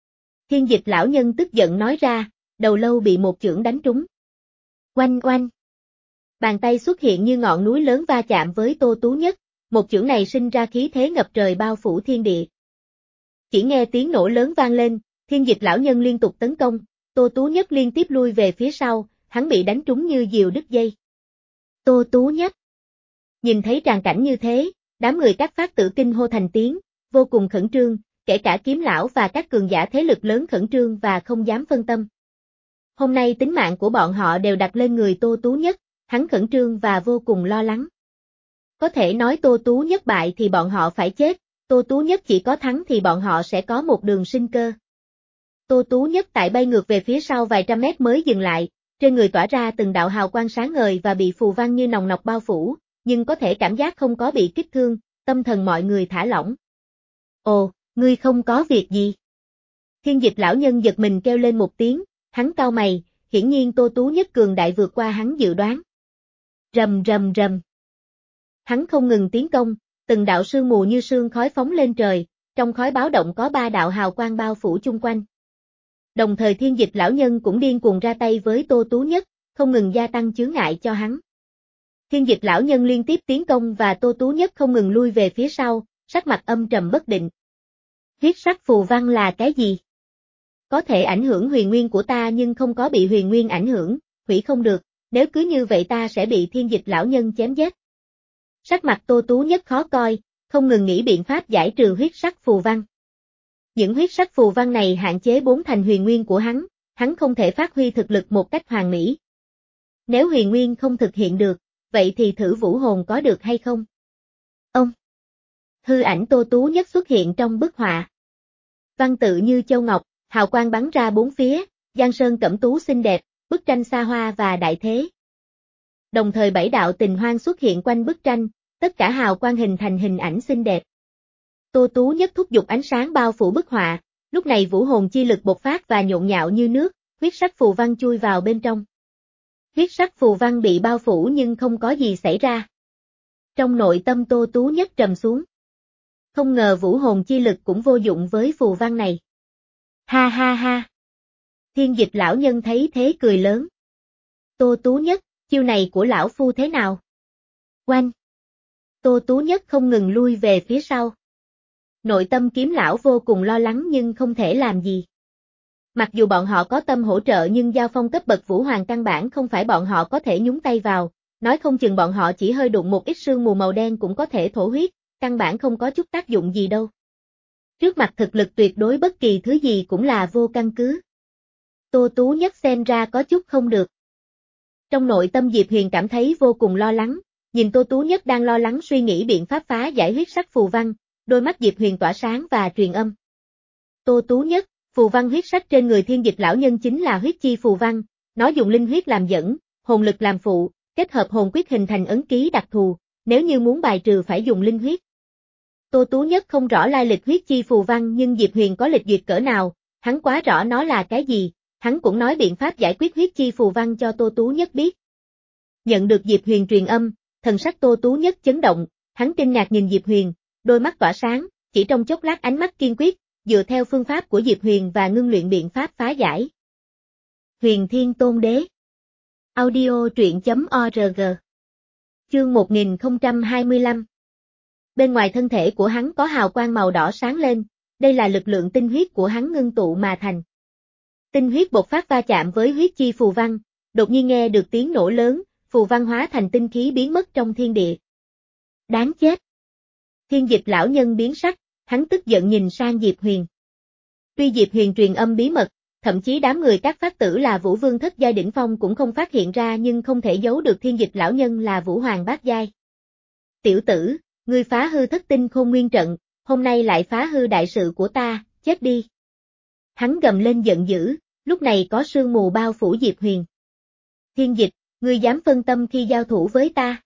Thiên dịch lão nhân tức giận nói ra, đầu lâu bị một chưởng đánh trúng. Oanh oanh. Bàn tay xuất hiện như ngọn núi lớn va chạm với Tô Tú Nhất, một chưởng này sinh ra khí thế ngập trời bao phủ thiên địa. Chỉ nghe tiếng nổ lớn vang lên, thiên dịch lão nhân liên tục tấn công, Tô Tú Nhất liên tiếp lui về phía sau, hắn bị đánh trúng như diều đứt dây. Tô Tú Nhất. Nhìn thấy tràng cảnh như thế, đám người các phát tử kinh hô thành tiếng, vô cùng khẩn trương, kể cả kiếm lão và các cường giả thế lực lớn khẩn trương và không dám phân tâm. Hôm nay tính mạng của bọn họ đều đặt lên người Tô Tú Nhất, hắn khẩn trương và vô cùng lo lắng. Có thể nói Tô Tú Nhất bại thì bọn họ phải chết, Tô Tú Nhất chỉ có thắng thì bọn họ sẽ có một đường sinh cơ. Tô Tú Nhất tại bay ngược về phía sau vài trăm mét mới dừng lại, trên người tỏa ra từng đạo hào quang sáng ngời và bị phù văn như nòng nọc bao phủ, nhưng có thể cảm giác không có bị kích thương, tâm thần mọi người thả lỏng. Ồ, ngươi không có việc gì. Thiên dịch lão nhân giật mình kêu lên một tiếng, hắn cau mày, hiển nhiên Tô Tú Nhất cường đại vượt qua hắn dự đoán. Rầm rầm rầm. Hắn không ngừng tiến công, từng đạo sương mù như sương khói phóng lên trời, trong khói báo động có ba đạo hào quang bao phủ chung quanh. Đồng thời thiên dịch lão nhân cũng điên cuồng ra tay với Tô Tú Nhất, không ngừng gia tăng chướng ngại cho hắn. Thiên dịch lão nhân liên tiếp tiến công và Tô Tú Nhất không ngừng lui về phía sau, sắc mặt âm trầm bất định. Huyết sắc phù văn là cái gì? Có thể ảnh hưởng huyền nguyên của ta nhưng không có bị huyền nguyên ảnh hưởng, hủy không được, nếu cứ như vậy ta sẽ bị thiên dịch lão nhân chém giết. Sắc mặt Tô Tú Nhất khó coi, không ngừng nghĩ biện pháp giải trừ huyết sắc phù văn. Những huyết sắc phù văn này hạn chế bốn thành huyền nguyên của hắn, hắn không thể phát huy thực lực một cách hoàn mỹ. Nếu huyền nguyên không thực hiện được, vậy thì thử vũ hồn có được hay không? Ông! Hư ảnh Tô Tú Nhất xuất hiện trong bức họa. Văn tự như châu ngọc, hào quang bắn ra bốn phía, giang sơn cẩm tú xinh đẹp, bức tranh xa hoa và đại thế. Đồng thời bảy đạo tình hoang xuất hiện quanh bức tranh, tất cả hào quang hình thành hình ảnh xinh đẹp. Tô Tú Nhất thúc giục ánh sáng bao phủ bức họa, lúc này vũ hồn chi lực bộc phát và nhộn nhạo như nước, huyết sắc phù văn chui vào bên trong. Huyết sắc phù văn bị bao phủ nhưng không có gì xảy ra. Trong nội tâm Tô Tú Nhất trầm xuống. Không ngờ vũ hồn chi lực cũng vô dụng với phù văn này. Ha ha ha. Thiên dịch lão nhân thấy thế cười lớn. Tô Tú Nhất, chiêu này của lão phu thế nào? Oanh. Tô Tú Nhất không ngừng lui về phía sau. Nội tâm kiếm lão vô cùng lo lắng nhưng không thể làm gì. Mặc dù bọn họ có tâm hỗ trợ nhưng giao phong cấp bậc vũ hoàng căn bản không phải bọn họ có thể nhúng tay vào, nói không chừng bọn họ chỉ hơi đụng một ít sương mù màu đen cũng có thể thổ huyết, căn bản không có chút tác dụng gì đâu. Trước mặt thực lực tuyệt đối bất kỳ thứ gì cũng là vô căn cứ. Tô Tú Nhất xem ra có chút không được. Trong nội tâm Diệp Huyền cảm thấy vô cùng lo lắng, nhìn Tô Tú Nhất đang lo lắng suy nghĩ biện pháp phá giải huyết sắc phù văn, đôi mắt Diệp Huyền tỏa sáng và truyền âm. Tô Tú Nhất, phù văn huyết sắc trên người Thiên Dịch lão nhân chính là huyết chi phù văn, nó dùng linh huyết làm dẫn, hồn lực làm phụ, kết hợp hồn quyết hình thành ấn ký đặc thù, nếu như muốn bài trừ phải dùng linh huyết. Tô Tú Nhất không rõ lai lịch huyết chi phù văn nhưng Diệp Huyền có lịch duyệt cỡ nào, hắn quá rõ nó là cái gì, hắn cũng nói biện pháp giải quyết huyết chi phù văn cho Tô Tú Nhất biết. Nhận được Diệp Huyền truyền âm, thần sắc Tô Tú Nhất chấn động, hắn kinh ngạc nhìn Diệp Huyền, đôi mắt tỏa sáng, chỉ trong chốc lát ánh mắt kiên quyết, dựa theo phương pháp của Diệp Huyền và ngưng luyện biện pháp phá giải. Huyền Thiên Tôn Đế. Audio truyện chấm org. Chương một nghìn không trăm hai mươi lăm. Bên ngoài thân thể của hắn có hào quang màu đỏ sáng lên, đây là lực lượng tinh huyết của hắn ngưng tụ mà thành. Tinh huyết bộc phát va chạm với huyết chi phù văn, đột nhiên nghe được tiếng nổ lớn, phù văn hóa thành tinh khí biến mất trong thiên địa. Đáng chết! Thiên Dịch lão nhân biến sắc, hắn tức giận nhìn sang Diệp Huyền. Tuy Diệp Huyền truyền âm bí mật, thậm chí đám người các phát tử là Vũ Vương thất giai đỉnh phong cũng không phát hiện ra nhưng không thể giấu được Thiên Dịch lão nhân là Vũ Hoàng bát giai. Tiểu tử, ngươi phá hư thất tinh khôn nguyên trận, hôm nay lại phá hư đại sự của ta, chết đi. Hắn gầm lên giận dữ, lúc này có sương mù bao phủ Diệp Huyền. Thiên Dịch, ngươi dám phân tâm khi giao thủ với ta.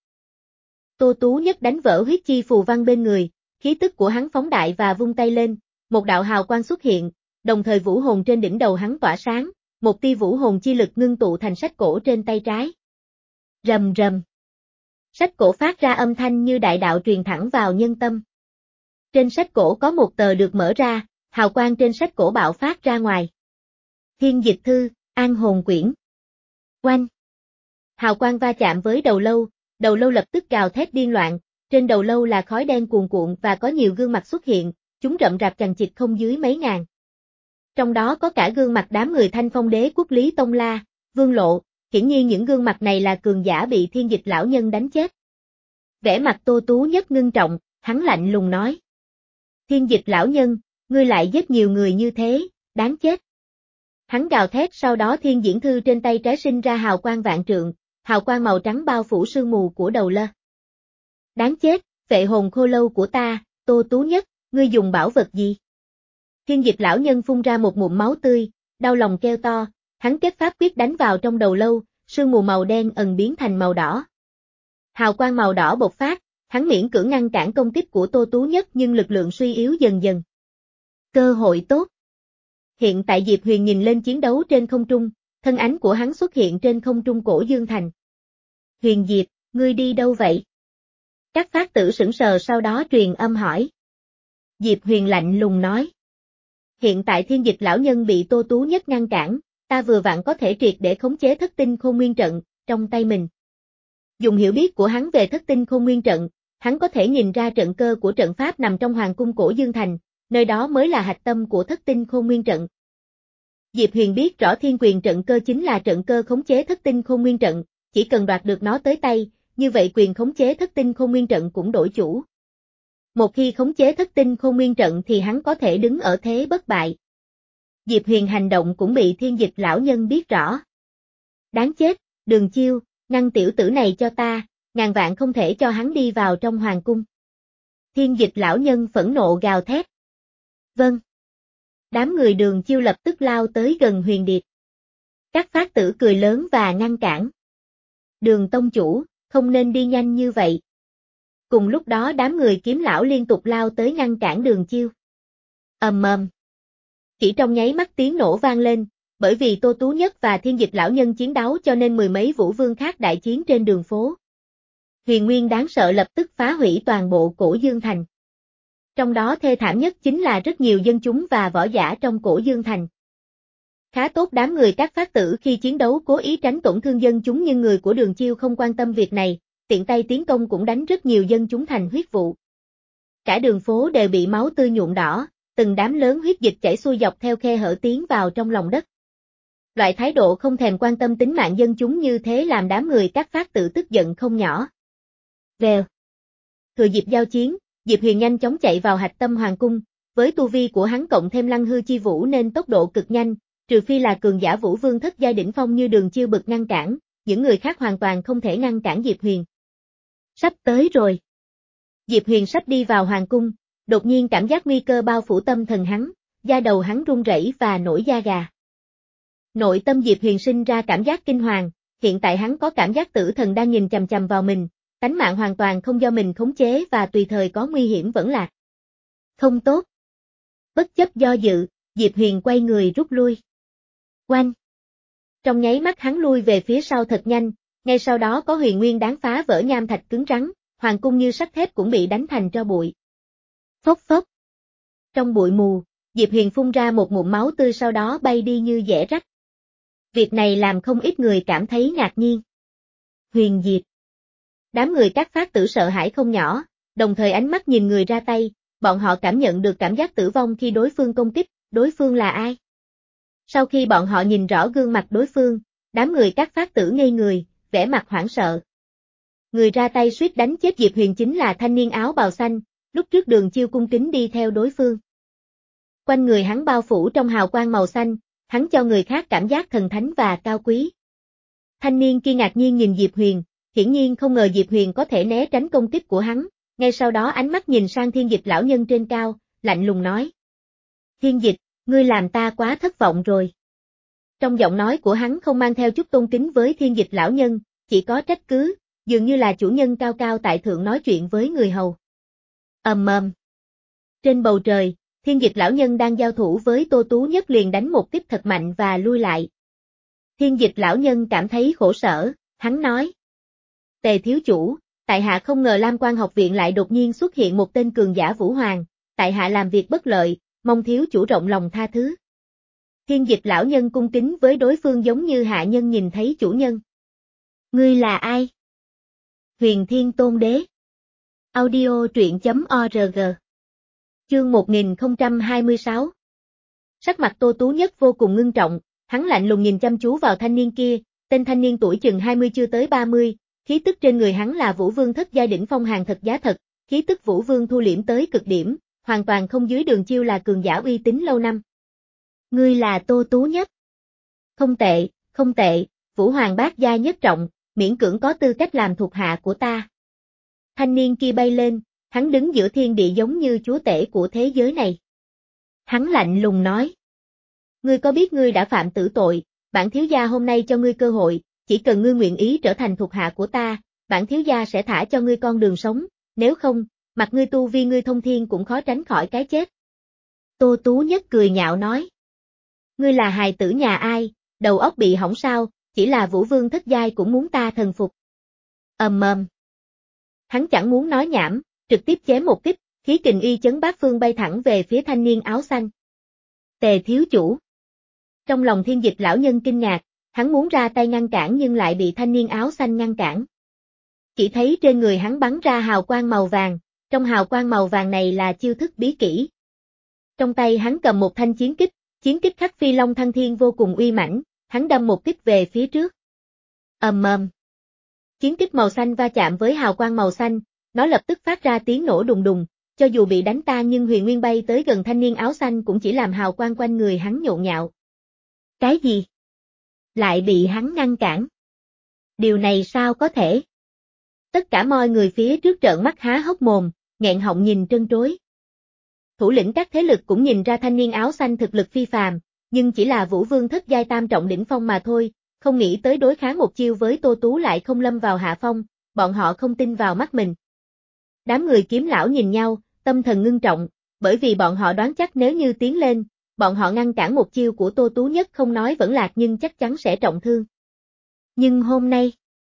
Tô Tú Nhất đánh vỡ huyết chi phù văn bên người, khí tức của hắn phóng đại và vung tay lên, một đạo hào quang xuất hiện, đồng thời vũ hồn trên đỉnh đầu hắn tỏa sáng, một tia vũ hồn chi lực ngưng tụ thành sách cổ trên tay trái. Rầm rầm. Sách cổ phát ra âm thanh như đại đạo truyền thẳng vào nhân tâm. Trên sách cổ có một tờ được mở ra, hào quang trên sách cổ bạo phát ra ngoài. Thiên Dịch thư, An hồn quyển. Oanh. Hào quang va chạm với đầu lâu, đầu lâu lập tức gào thét điên loạn, trên đầu lâu là khói đen cuồn cuộn và có nhiều gương mặt xuất hiện, chúng rậm rạp chằng chịt không dưới mấy ngàn. Trong đó có cả gương mặt đám người Thanh Phong Đế Quốc Lý Tông La, Vương Lộ, hiển nhiên những gương mặt này là cường giả bị Thiên Dịch lão nhân đánh chết. Vẻ mặt Tô Tú Nhất ngưng trọng, hắn lạnh lùng nói. Thiên Dịch lão nhân, ngươi lại giết nhiều người như thế, đáng chết. Hắn gào thét sau đó thiên diễn thư trên tay trái sinh ra hào quang vạn trượng, hào quang màu trắng bao phủ sương mù của đầu lơ. Đáng chết, vệ hồn khô lâu của ta, Tô Tú Nhất, ngươi dùng bảo vật gì? Thiên Dịch lão nhân phun ra một ngụm máu tươi, đau lòng kêu to, hắn kết pháp quyết đánh vào trong đầu lâu, sương mù màu đen ẩn biến thành màu đỏ. Hào quang màu đỏ bộc phát, hắn miễn cưỡng ngăn cản công kích của Tô Tú Nhất nhưng lực lượng suy yếu dần dần. Cơ hội tốt. Hiện tại Diệp Huyền nhìn lên chiến đấu trên không trung, thân ánh của hắn xuất hiện trên không trung cổ Dương Thành. Huyền Diệp, ngươi đi đâu vậy? Các phát tử sững sờ sau đó truyền âm hỏi. Diệp Huyền lạnh lùng nói. Hiện tại Thiên Dịch lão nhân bị Tô Tú Nhất ngăn cản, ta vừa vặn có thể triệt để khống chế thất tinh khôn nguyên trận, trong tay mình. Dùng hiểu biết của hắn về thất tinh khôn nguyên trận, hắn có thể nhìn ra trận cơ của trận pháp nằm trong hoàng cung cổ Dương Thành, nơi đó mới là hạch tâm của thất tinh khôn nguyên trận. Diệp Huyền biết rõ thiên quyền trận cơ chính là trận cơ khống chế thất tinh khôn nguyên trận, chỉ cần đoạt được nó tới tay, như vậy quyền khống chế thất tinh khôn nguyên trận cũng đổi chủ. Một khi khống chế thất tinh khôn nguyên trận thì hắn có thể đứng ở thế bất bại. Diệp Huyền hành động cũng bị Thiên Dịch lão nhân biết rõ. Đáng chết, Đường Chiêu, ngăn tiểu tử này cho ta, ngàn vạn không thể cho hắn đi vào trong hoàng cung. Thiên Dịch lão nhân phẫn nộ gào thét. Vâng. Đám người Đường Chiêu lập tức lao tới gần Huyền Điệp. Các phát tử cười lớn và ngăn cản. Đường tông chủ, không nên đi nhanh như vậy. Cùng lúc đó đám người Kiếm lão liên tục lao tới ngăn cản Đường Chiêu. Ầm ầm. Chỉ trong nháy mắt tiếng nổ vang lên, bởi vì Tô Tú Nhất và Thiên Dịch lão nhân chiến đấu cho nên mười mấy vũ vương khác đại chiến trên đường phố. Huyền nguyên đáng sợ lập tức phá hủy toàn bộ cổ Dương Thành. Trong đó thê thảm nhất chính là rất nhiều dân chúng và võ giả trong cổ Dương Thành. Khá tốt đám người các phát tử khi chiến đấu cố ý tránh tổn thương dân chúng nhưng người của Đường Chiêu không quan tâm việc này, tiện tay tiến công cũng đánh rất nhiều dân chúng thành huyết vụ. Cả đường phố đều bị máu tươi nhuộm đỏ, từng đám lớn huyết dịch chảy xuôi dọc theo khe hở tiến vào trong lòng đất. Loại thái độ không thèm quan tâm tính mạng dân chúng như thế làm đám người các phát tử tức giận không nhỏ. Vèo. Thừa dịp giao chiến, Diệp Huyền nhanh chóng chạy vào hạch tâm hoàng cung, với tu vi của hắn cộng thêm lăng hư chi vũ nên tốc độ cực nhanh, trừ phi là cường giả vũ vương thất giai đỉnh phong như Đường Chiêu bực ngăn cản, những người khác hoàn toàn không thể ngăn cản Diệp Huyền. Sắp tới rồi. Diệp Huyền sắp đi vào hoàng cung, đột nhiên cảm giác nguy cơ bao phủ tâm thần hắn, da đầu hắn run rẩy và nổi da gà. Nội tâm Diệp Huyền sinh ra cảm giác kinh hoàng, hiện tại hắn có cảm giác tử thần đang nhìn chằm chằm vào mình, tánh mạng hoàn toàn không do mình khống chế và tùy thời có nguy hiểm vẫn lạc. Không tốt. Bất chấp do dự, Diệp Huyền quay người rút lui. Oanh! Trong nháy mắt hắn lui về phía sau thật nhanh, ngay sau đó có huyền nguyên đáng phá vỡ nham thạch cứng rắn, hoàng cung như sắt thép cũng bị đánh thành tro bụi. Phốc phốc! Trong bụi mù, Diệp Huyền phun ra một ngụm máu tươi sau đó bay đi như dẻ rách. Việc này làm không ít người cảm thấy ngạc nhiên. Huyền diệt. Đám người các phát tử sợ hãi không nhỏ, đồng thời ánh mắt nhìn người ra tay, bọn họ cảm nhận được cảm giác tử vong khi đối phương công kích, đối phương là ai? Sau khi bọn họ nhìn rõ gương mặt đối phương, đám người các phát tử ngây người, vẻ mặt hoảng sợ. Người ra tay suýt đánh chết Diệp Huyền chính là thanh niên áo bào xanh, lúc trước Đường Chiêu cung kính đi theo đối phương. Quanh người hắn bao phủ trong hào quang màu xanh, hắn cho người khác cảm giác thần thánh và cao quý. Thanh niên kia ngạc nhiên nhìn Diệp Huyền, hiển nhiên không ngờ Diệp Huyền có thể né tránh công kích của hắn, ngay sau đó ánh mắt nhìn sang Thiên Dịch lão nhân trên cao, lạnh lùng nói. Thiên Dịch, ngươi làm ta quá thất vọng rồi. Trong giọng nói của hắn không mang theo chút tôn kính với Thiên Dịch lão nhân, chỉ có trách cứ, dường như là chủ nhân cao cao tại thượng nói chuyện với người hầu. Ầm ầm. Trên bầu trời, Thiên Dịch lão nhân đang giao thủ với Tô Tú Nhất liền đánh một tiếp thật mạnh và lui lại. Thiên Dịch lão nhân cảm thấy khổ sở, hắn nói. Tề thiếu chủ, tại hạ không ngờ Lam Quan học viện lại đột nhiên xuất hiện một tên cường giả vũ hoàng, tại hạ làm việc bất lợi, mong thiếu chủ rộng lòng tha thứ. Thiên Dịch lão nhân cung kính với đối phương giống như hạ nhân nhìn thấy chủ nhân. Ngươi là ai? Huyền Thiên Tôn Đế. Audio truyện chấm org. Chương một nghìn không trăm hai mươi sáu. Sắc mặt Tô Tú Nhất vô cùng ngưng trọng, hắn lạnh lùng nhìn chăm chú vào thanh niên kia, tên thanh niên tuổi chừng hai mươi chưa tới ba mươi, khí tức trên người hắn là Vũ Vương thất giai đỉnh phong hàng thật giá thật, khí tức Vũ Vương thu liễm tới cực điểm, hoàn toàn không dưới Đường Chiêu là cường giả uy tín lâu năm. Ngươi là Tô Tú Nhất. Không tệ, không tệ, Vũ Hoàng bát giai nhất trọng, miễn cưỡng có tư cách làm thuộc hạ của ta. Thanh niên kia bay lên, hắn đứng giữa thiên địa giống như chúa tể của thế giới này. Hắn lạnh lùng nói. Ngươi có biết ngươi đã phạm tử tội, bản thiếu gia hôm nay cho ngươi cơ hội, chỉ cần ngươi nguyện ý trở thành thuộc hạ của ta, bản thiếu gia sẽ thả cho ngươi con đường sống, nếu không, mặc ngươi tu vi ngươi thông thiên cũng khó tránh khỏi cái chết. Tô Tú Nhất cười nhạo nói. Ngươi là hài tử nhà ai, đầu óc bị hỏng sao, chỉ là Vũ Vương thất giai cũng muốn ta thần phục. Ầm ầm. Hắn chẳng muốn nói nhảm, trực tiếp chém một kích, khí kình y chấn bát phương bay thẳng về phía thanh niên áo xanh. Tề thiếu chủ. Trong lòng Thiên Dịch lão nhân kinh ngạc, hắn muốn ra tay ngăn cản nhưng lại bị thanh niên áo xanh ngăn cản. Chỉ thấy trên người hắn bắn ra hào quang màu vàng, trong hào quang màu vàng này là chiêu thức bí kỹ. Trong tay hắn cầm một thanh chiến kích, chiến kích khắc phi long thăng thiên vô cùng uy mãnh, hắn đâm một kích về phía trước. Ầm ầm. Chiến kích màu xanh va chạm với hào quang màu xanh, nó lập tức phát ra tiếng nổ đùng đùng, cho dù bị đánh tan nhưng huyền nguyên bay tới gần thanh niên áo xanh cũng chỉ làm hào quang quanh người hắn nhộn nhạo. Cái gì? Lại bị hắn ngăn cản. Điều này sao có thể? Tất cả mọi người phía trước trợn mắt há hốc mồm, nghẹn họng nhìn trân trối. Thủ lĩnh các thế lực cũng nhìn ra thanh niên áo xanh thực lực phi phàm, nhưng chỉ là Vũ Vương thất giai tam trọng đỉnh phong mà thôi, không nghĩ tới đối kháng một chiêu với Tô Tú lại không lâm vào hạ phong, bọn họ không tin vào mắt mình. Đám người kiếm lão nhìn nhau, tâm thần ngưng trọng, bởi vì bọn họ đoán chắc nếu như tiến lên, bọn họ ngăn cản một chiêu của Tô Tú Nhất không nói vẫn lạc nhưng chắc chắn sẽ trọng thương. Nhưng hôm nay,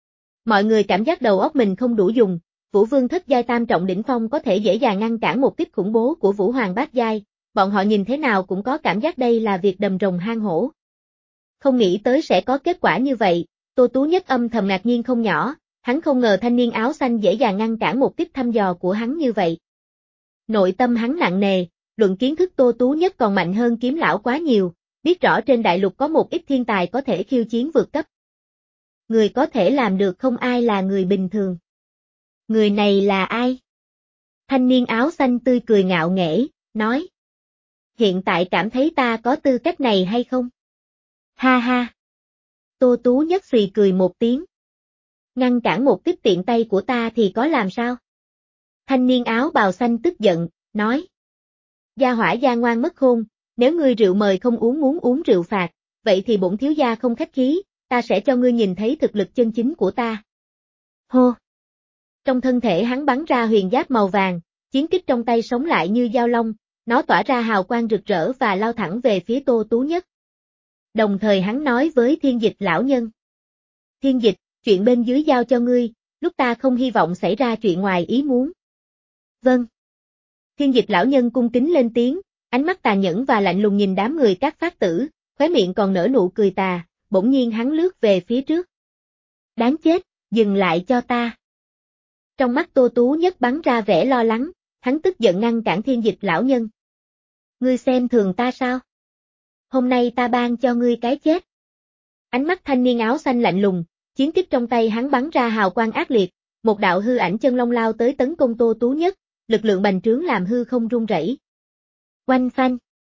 mọi người cảm giác đầu óc mình không đủ dùng, Vũ Vương thất giai tam trọng đỉnh phong có thể dễ dàng ngăn cản một kích khủng bố của Vũ Hoàng bát giai, bọn họ nhìn thế nào cũng có cảm giác đây là việc đầm rồng hang hổ. Không nghĩ tới sẽ có kết quả như vậy, Tô Tú Nhất âm thầm ngạc nhiên không nhỏ, hắn không ngờ thanh niên áo xanh dễ dàng ngăn cản một kích thăm dò của hắn như vậy. Nội tâm hắn nặng nề, luận kiến thức Tô Tú Nhất còn mạnh hơn kiếm lão quá nhiều, biết rõ trên đại lục có một ít thiên tài có thể khiêu chiến vượt cấp. Người có thể làm được không ai là người bình thường. Người này là ai? Thanh niên áo xanh tươi cười ngạo nghễ, nói. Hiện tại cảm thấy ta có tư cách này hay không? Ha ha. Tô Tú Nhất xì cười một tiếng. Ngăn cản một kích tiện tay của ta thì có làm sao? Thanh niên áo bào xanh tức giận, nói. Gia hỏa gia ngoan mất khôn, nếu ngươi rượu mời không uống muốn uống rượu phạt, vậy thì bổn thiếu gia không khách khí, ta sẽ cho ngươi nhìn thấy thực lực chân chính của ta. Hô! Trong thân thể hắn bắn ra huyền giáp màu vàng, chiến kích trong tay sống lại như dao long, nó tỏa ra hào quang rực rỡ và lao thẳng về phía Tô Tú Nhất. Đồng thời hắn nói với Thiên Dịch lão nhân. Thiên Dịch, chuyện bên dưới giao cho ngươi, lúc ta không hy vọng xảy ra chuyện ngoài ý muốn. Vâng. Thiên Dịch lão nhân cung kính lên tiếng, ánh mắt tà nhẫn và lạnh lùng nhìn đám người các phát tử, khóe miệng còn nở nụ cười tà, bỗng nhiên hắn lướt về phía trước. Đáng chết, dừng lại cho ta. Trong mắt Tô Tú Nhất bắn ra vẻ lo lắng, hắn tức giận ngăn cản Thiên Dịch lão nhân. Ngươi xem thường ta sao? Hôm nay ta ban cho ngươi cái chết. Ánh mắt thanh niên áo xanh lạnh lùng, chiến kích trong tay hắn bắn ra hào quang ác liệt, một đạo hư ảnh chân long lao tới tấn công Tô Tú Nhất, lực lượng bành trướng làm hư không rung rẩy. Oanh phanh.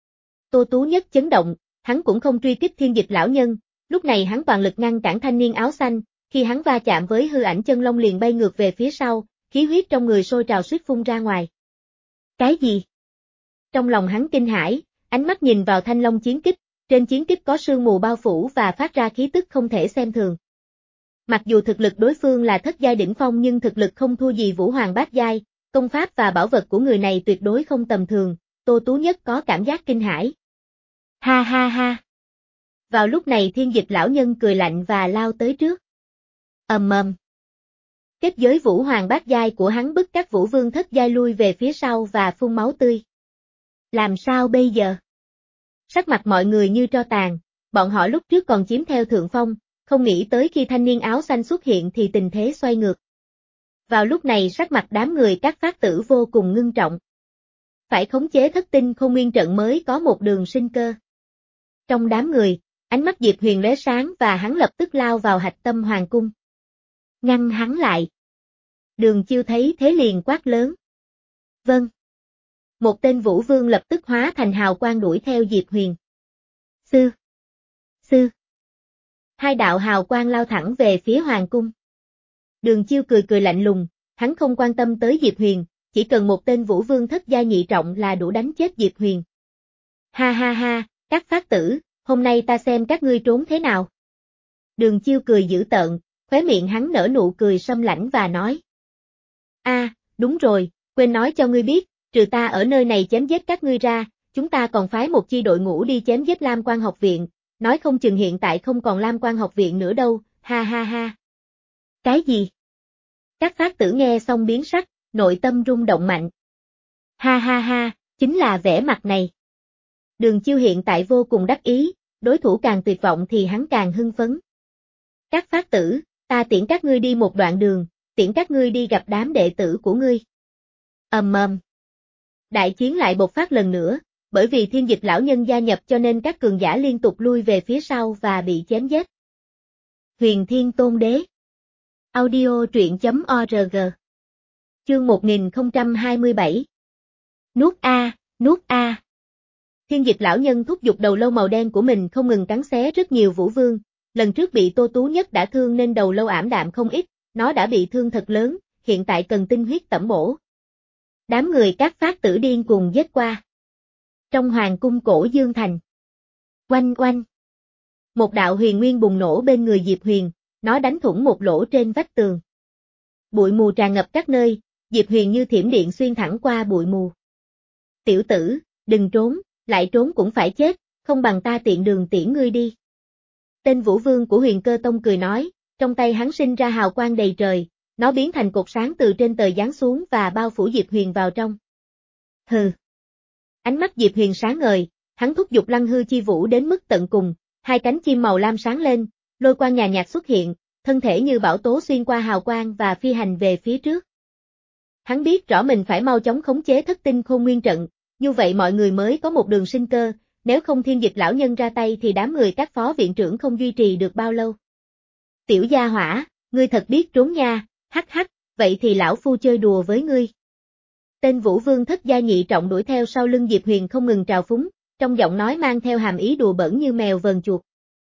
Tô Tú Nhất chấn động, hắn cũng không truy kích Thiên Dịch lão nhân, lúc này hắn toàn lực ngăn cản thanh niên áo xanh, khi hắn va chạm với hư ảnh chân long liền bay ngược về phía sau, khí huyết trong người sôi trào suýt phun ra ngoài. Cái gì? Trong lòng hắn kinh hãi, ánh mắt nhìn vào thanh long chiến kích, trên chiến kích có sương mù bao phủ và phát ra khí tức không thể xem thường. Mặc dù thực lực đối phương là thất giai đỉnh phong nhưng thực lực không thua gì Vũ Hoàng bát giai, công pháp và bảo vật của người này tuyệt đối không tầm thường, Tô Tú Nhất có cảm giác kinh hãi. Ha ha ha. Vào lúc này Thiên Dịch lão nhân cười lạnh và lao tới trước. Ầm ầm. Kết giới Vũ Hoàng bát giai của hắn bức các Vũ Vương thất giai lui về phía sau và phun máu tươi. Làm sao bây giờ? Sắc mặt mọi người như tro tàn, bọn họ lúc trước còn chiếm theo thượng phong, không nghĩ tới khi thanh niên áo xanh xuất hiện thì tình thế xoay ngược. Vào lúc này sắc mặt đám người các phát tử vô cùng ngưng trọng. Phải khống chế thất tinh không nguyên trận mới có một đường sinh cơ. Trong đám người, ánh mắt Diệp Huyền lóe sáng và hắn lập tức lao vào hạch tâm hoàng cung. Ngăn hắn lại. Đường Chiêu thấy thế liền quát lớn. Vâng. Một tên Vũ Vương lập tức hóa thành hào quang đuổi theo Diệp Huyền. Sư. Sư. Hai đạo hào quang lao thẳng về phía hoàng cung. Đường Chiêu cười cười lạnh lùng, hắn không quan tâm tới Diệp Huyền, chỉ cần một tên Vũ Vương thất gia nhị trọng là đủ đánh chết Diệp Huyền. Ha ha ha, các phát tử, hôm nay ta xem các ngươi trốn thế nào. Đường Chiêu cười dữ tợn, khóe miệng hắn nở nụ cười sâm lãnh và nói. A, à, đúng rồi, quên nói cho ngươi biết, trừ ta ở nơi này chém giết các ngươi ra, chúng ta còn phái một chi đội ngũ đi chém giết Lam Quan học viện, nói không chừng hiện tại không còn Lam Quan học viện nữa đâu, ha ha ha. Cái gì? Các phát tử nghe xong biến sắc, nội tâm rung động mạnh. Ha ha ha, chính là vẻ mặt này. Đường Chiêu hiện tại vô cùng đắc ý, đối thủ càng tuyệt vọng thì hắn càng hưng phấn. Các phát tử, ta tiễn các ngươi đi một đoạn đường, tiễn các ngươi đi gặp đám đệ tử của ngươi. Ầm ầm. Đại chiến lại bộc phát lần nữa, bởi vì Thiên Dịch lão nhân gia nhập cho nên các cường giả liên tục lui về phía sau và bị chém giết. Huyền Thiên Tôn Đế. Audio truyện chấm org. Chương một nghìn không trăm hai mươi bảy. Nuốt A, nuốt A. Thiên Dịch lão nhân thúc giục đầu lâu màu đen của mình không ngừng cắn xé rất nhiều Vũ Vương, lần trước bị Tô Tú Nhất đã thương nên đầu lâu ảm đạm không ít, nó đã bị thương thật lớn, hiện tại cần tinh huyết tẩm bổ. Đám người các phát tử điên cùng giết qua. Trong hoàng cung cổ Dương Thành. Oanh oanh. Một đạo huyền nguyên bùng nổ bên người Diệp Huyền, nó đánh thủng một lỗ trên vách tường. Bụi mù tràn ngập các nơi, Diệp Huyền như thiểm điện xuyên thẳng qua bụi mù. Tiểu tử, đừng trốn, lại trốn cũng phải chết, không bằng ta tiện đường tiễn ngươi đi. Tên Vũ Vương của Huyền Cơ Tông cười nói, trong tay hắn sinh ra hào quang đầy trời, nó biến thành cột sáng từ trên trời giáng xuống và bao phủ Diệp Huyền vào trong. Hừ. Ánh mắt Diệp Huyền sáng ngời, hắn thúc giục Lăng Hư Chi Vũ đến mức tận cùng, hai cánh chim màu lam sáng lên, lôi quang nhàn nhạt xuất hiện, thân thể như bão tố xuyên qua hào quang và phi hành về phía trước. Hắn biết rõ mình phải mau chóng khống chế thất tinh khôn nguyên trận, như vậy mọi người mới có một đường sinh cơ, nếu không Thiên Dịch lão nhân ra tay thì đám người các phó viện trưởng không duy trì được bao lâu. Tiểu gia hỏa, ngươi thật biết trốn nha, hắc hắc, vậy thì lão phu chơi đùa với ngươi. Tên Vũ Vương thất gia nhị trọng đuổi theo sau lưng Diệp Huyền không ngừng trào phúng, trong giọng nói mang theo hàm ý đùa bỡn như mèo vờn chuột.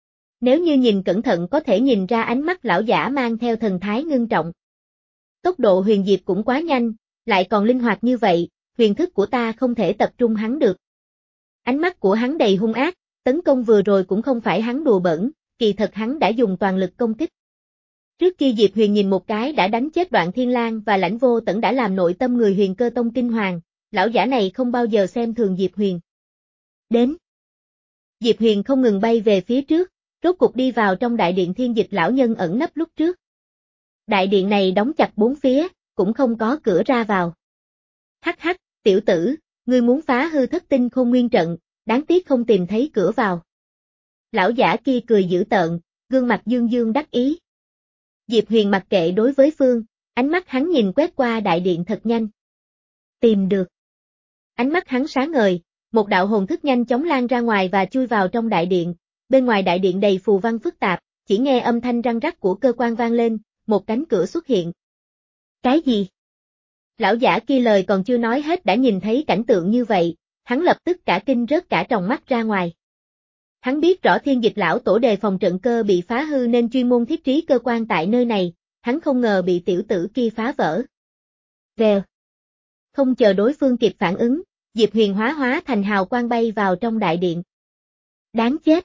Nếu như nhìn cẩn thận có thể nhìn ra ánh mắt lão giả mang theo thần thái ngưng trọng. Tốc độ huyền diệp cũng quá nhanh, lại còn linh hoạt như vậy, huyền thức của ta không thể tập trung hắn được. Ánh mắt của hắn đầy hung ác, tấn công vừa rồi cũng không phải hắn đùa bỡn, kỳ thật hắn đã dùng toàn lực công kích. Trước kia Diệp Huyền nhìn một cái đã đánh chết Đoạn Thiên Lang và Lãnh Vô Tẩn đã làm nội tâm người Huyền Cơ Tông kinh hoàng, lão giả này không bao giờ xem thường Diệp Huyền. Đến. Diệp Huyền không ngừng bay về phía trước, rốt cục đi vào trong đại điện Thiên Dịch lão nhân ẩn nấp lúc trước. Đại điện này đóng chặt bốn phía, cũng không có cửa ra vào. Hắc hắc, tiểu tử, ngươi muốn phá hư Thất Tinh Khôn Nguyên trận, đáng tiếc không tìm thấy cửa vào. Lão giả kia cười dữ tợn, gương mặt dương dương đắc ý. Diệp Huyền mặc kệ đối với phương, ánh mắt hắn nhìn quét qua đại điện thật nhanh. Tìm được. Ánh mắt hắn sáng ngời, một đạo hồn thức nhanh chóng lan ra ngoài và chui vào trong đại điện, bên ngoài đại điện đầy phù văn phức tạp, chỉ nghe âm thanh răng rắc của cơ quan vang lên, một cánh cửa xuất hiện. Cái gì? Lão giả kia lời còn chưa nói hết đã nhìn thấy cảnh tượng như vậy, hắn lập tức cả kinh rớt cả tròng mắt ra ngoài. Hắn biết rõ Thiên Dịch lão tổ đề phòng trận cơ bị phá hư nên chuyên môn thiết trí cơ quan tại nơi này, hắn không ngờ bị tiểu tử kia phá vỡ. Vèo. Không chờ đối phương kịp phản ứng, Diệp Huyền hóa hóa thành hào quang bay vào trong đại điện. Đáng chết.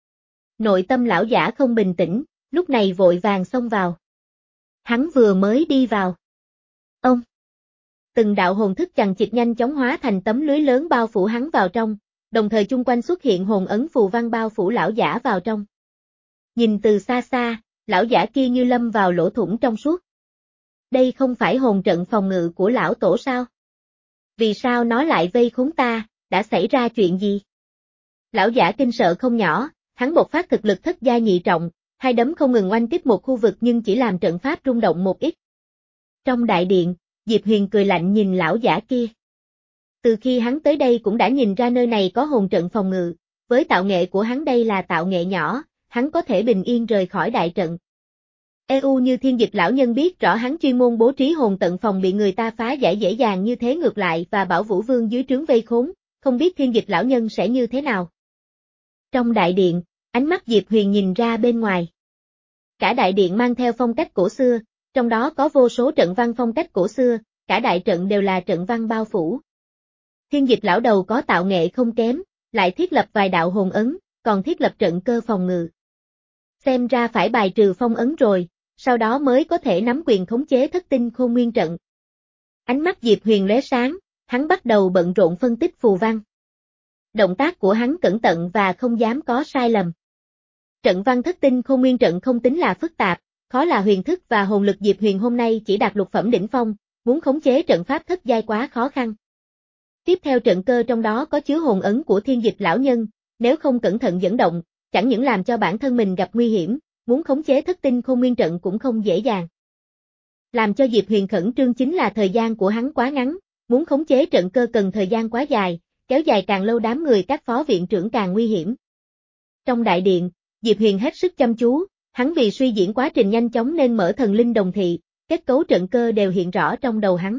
Nội tâm lão giả không bình tĩnh, lúc này vội vàng xông vào. Hắn vừa mới đi vào. Ông. Từng đạo hồn thức chằng chịt nhanh chóng hóa thành tấm lưới lớn bao phủ hắn vào trong, đồng thời chung quanh xuất hiện hồn ấn phù văn bao phủ lão giả vào trong. Nhìn từ xa xa, lão giả kia như lâm vào lỗ thủng trong suốt. Đây không phải hồn trận phòng ngự của lão tổ sao? Vì sao nó lại vây khốn ta, đã xảy ra chuyện gì? Lão giả kinh sợ không nhỏ, hắn bộc phát thực lực thất giai nhị trọng, hai đấm không ngừng oanh kích một khu vực nhưng chỉ làm trận pháp rung động một ít. Trong đại điện, Diệp Huyền cười lạnh nhìn lão giả kia. Từ khi hắn tới đây cũng đã nhìn ra nơi này có hồn trận phòng ngự, với tạo nghệ của hắn đây là tạo nghệ nhỏ, hắn có thể bình yên rời khỏi đại trận. e u như Thiên Dịch lão nhân biết rõ hắn chuyên môn bố trí hồn tận phòng bị người ta phá giải dễ dàng như thế ngược lại và Bảo Vũ Vương dưới trướng vây khốn, không biết Thiên Dịch lão nhân sẽ như thế nào. Trong đại điện, ánh mắt Diệp Huyền nhìn ra bên ngoài. Cả đại điện mang theo phong cách cổ xưa, trong đó có vô số trận văn phong cách cổ xưa, cả đại trận đều là trận văn bao phủ. Thiên Dịch lão đầu có tạo nghệ không kém, lại thiết lập vài đạo hồn ấn, còn thiết lập trận cơ phòng ngự. Xem ra phải bài trừ phong ấn rồi, sau đó mới có thể nắm quyền khống chế Thất Tinh Khôn Nguyên trận. Ánh mắt Diệp Huyền lóe sáng, hắn bắt đầu bận rộn phân tích phù văn. Động tác của hắn cẩn thận và không dám có sai lầm. Trận văn Thất Tinh Khôn Nguyên trận không tính là phức tạp, khó là huyền thức và hồn lực Diệp Huyền hôm nay chỉ đạt lục phẩm đỉnh phong, muốn khống chế trận pháp thất giai quá khó khăn. Tiếp theo trận cơ trong đó có chứa hồn ấn của Thiên Dịch lão nhân, nếu không cẩn thận dẫn động, chẳng những làm cho bản thân mình gặp nguy hiểm, muốn khống chế Thất Tinh Khôn Nguyên trận cũng không dễ dàng. Làm cho Diệp Huyền khẩn trương chính là thời gian của hắn quá ngắn, muốn khống chế trận cơ cần thời gian quá dài, kéo dài càng lâu đám người các phó viện trưởng càng nguy hiểm. Trong đại điện, Diệp Huyền hết sức chăm chú, hắn vì suy diễn quá trình nhanh chóng nên mở thần linh đồng thị, kết cấu trận cơ đều hiện rõ trong đầu hắn.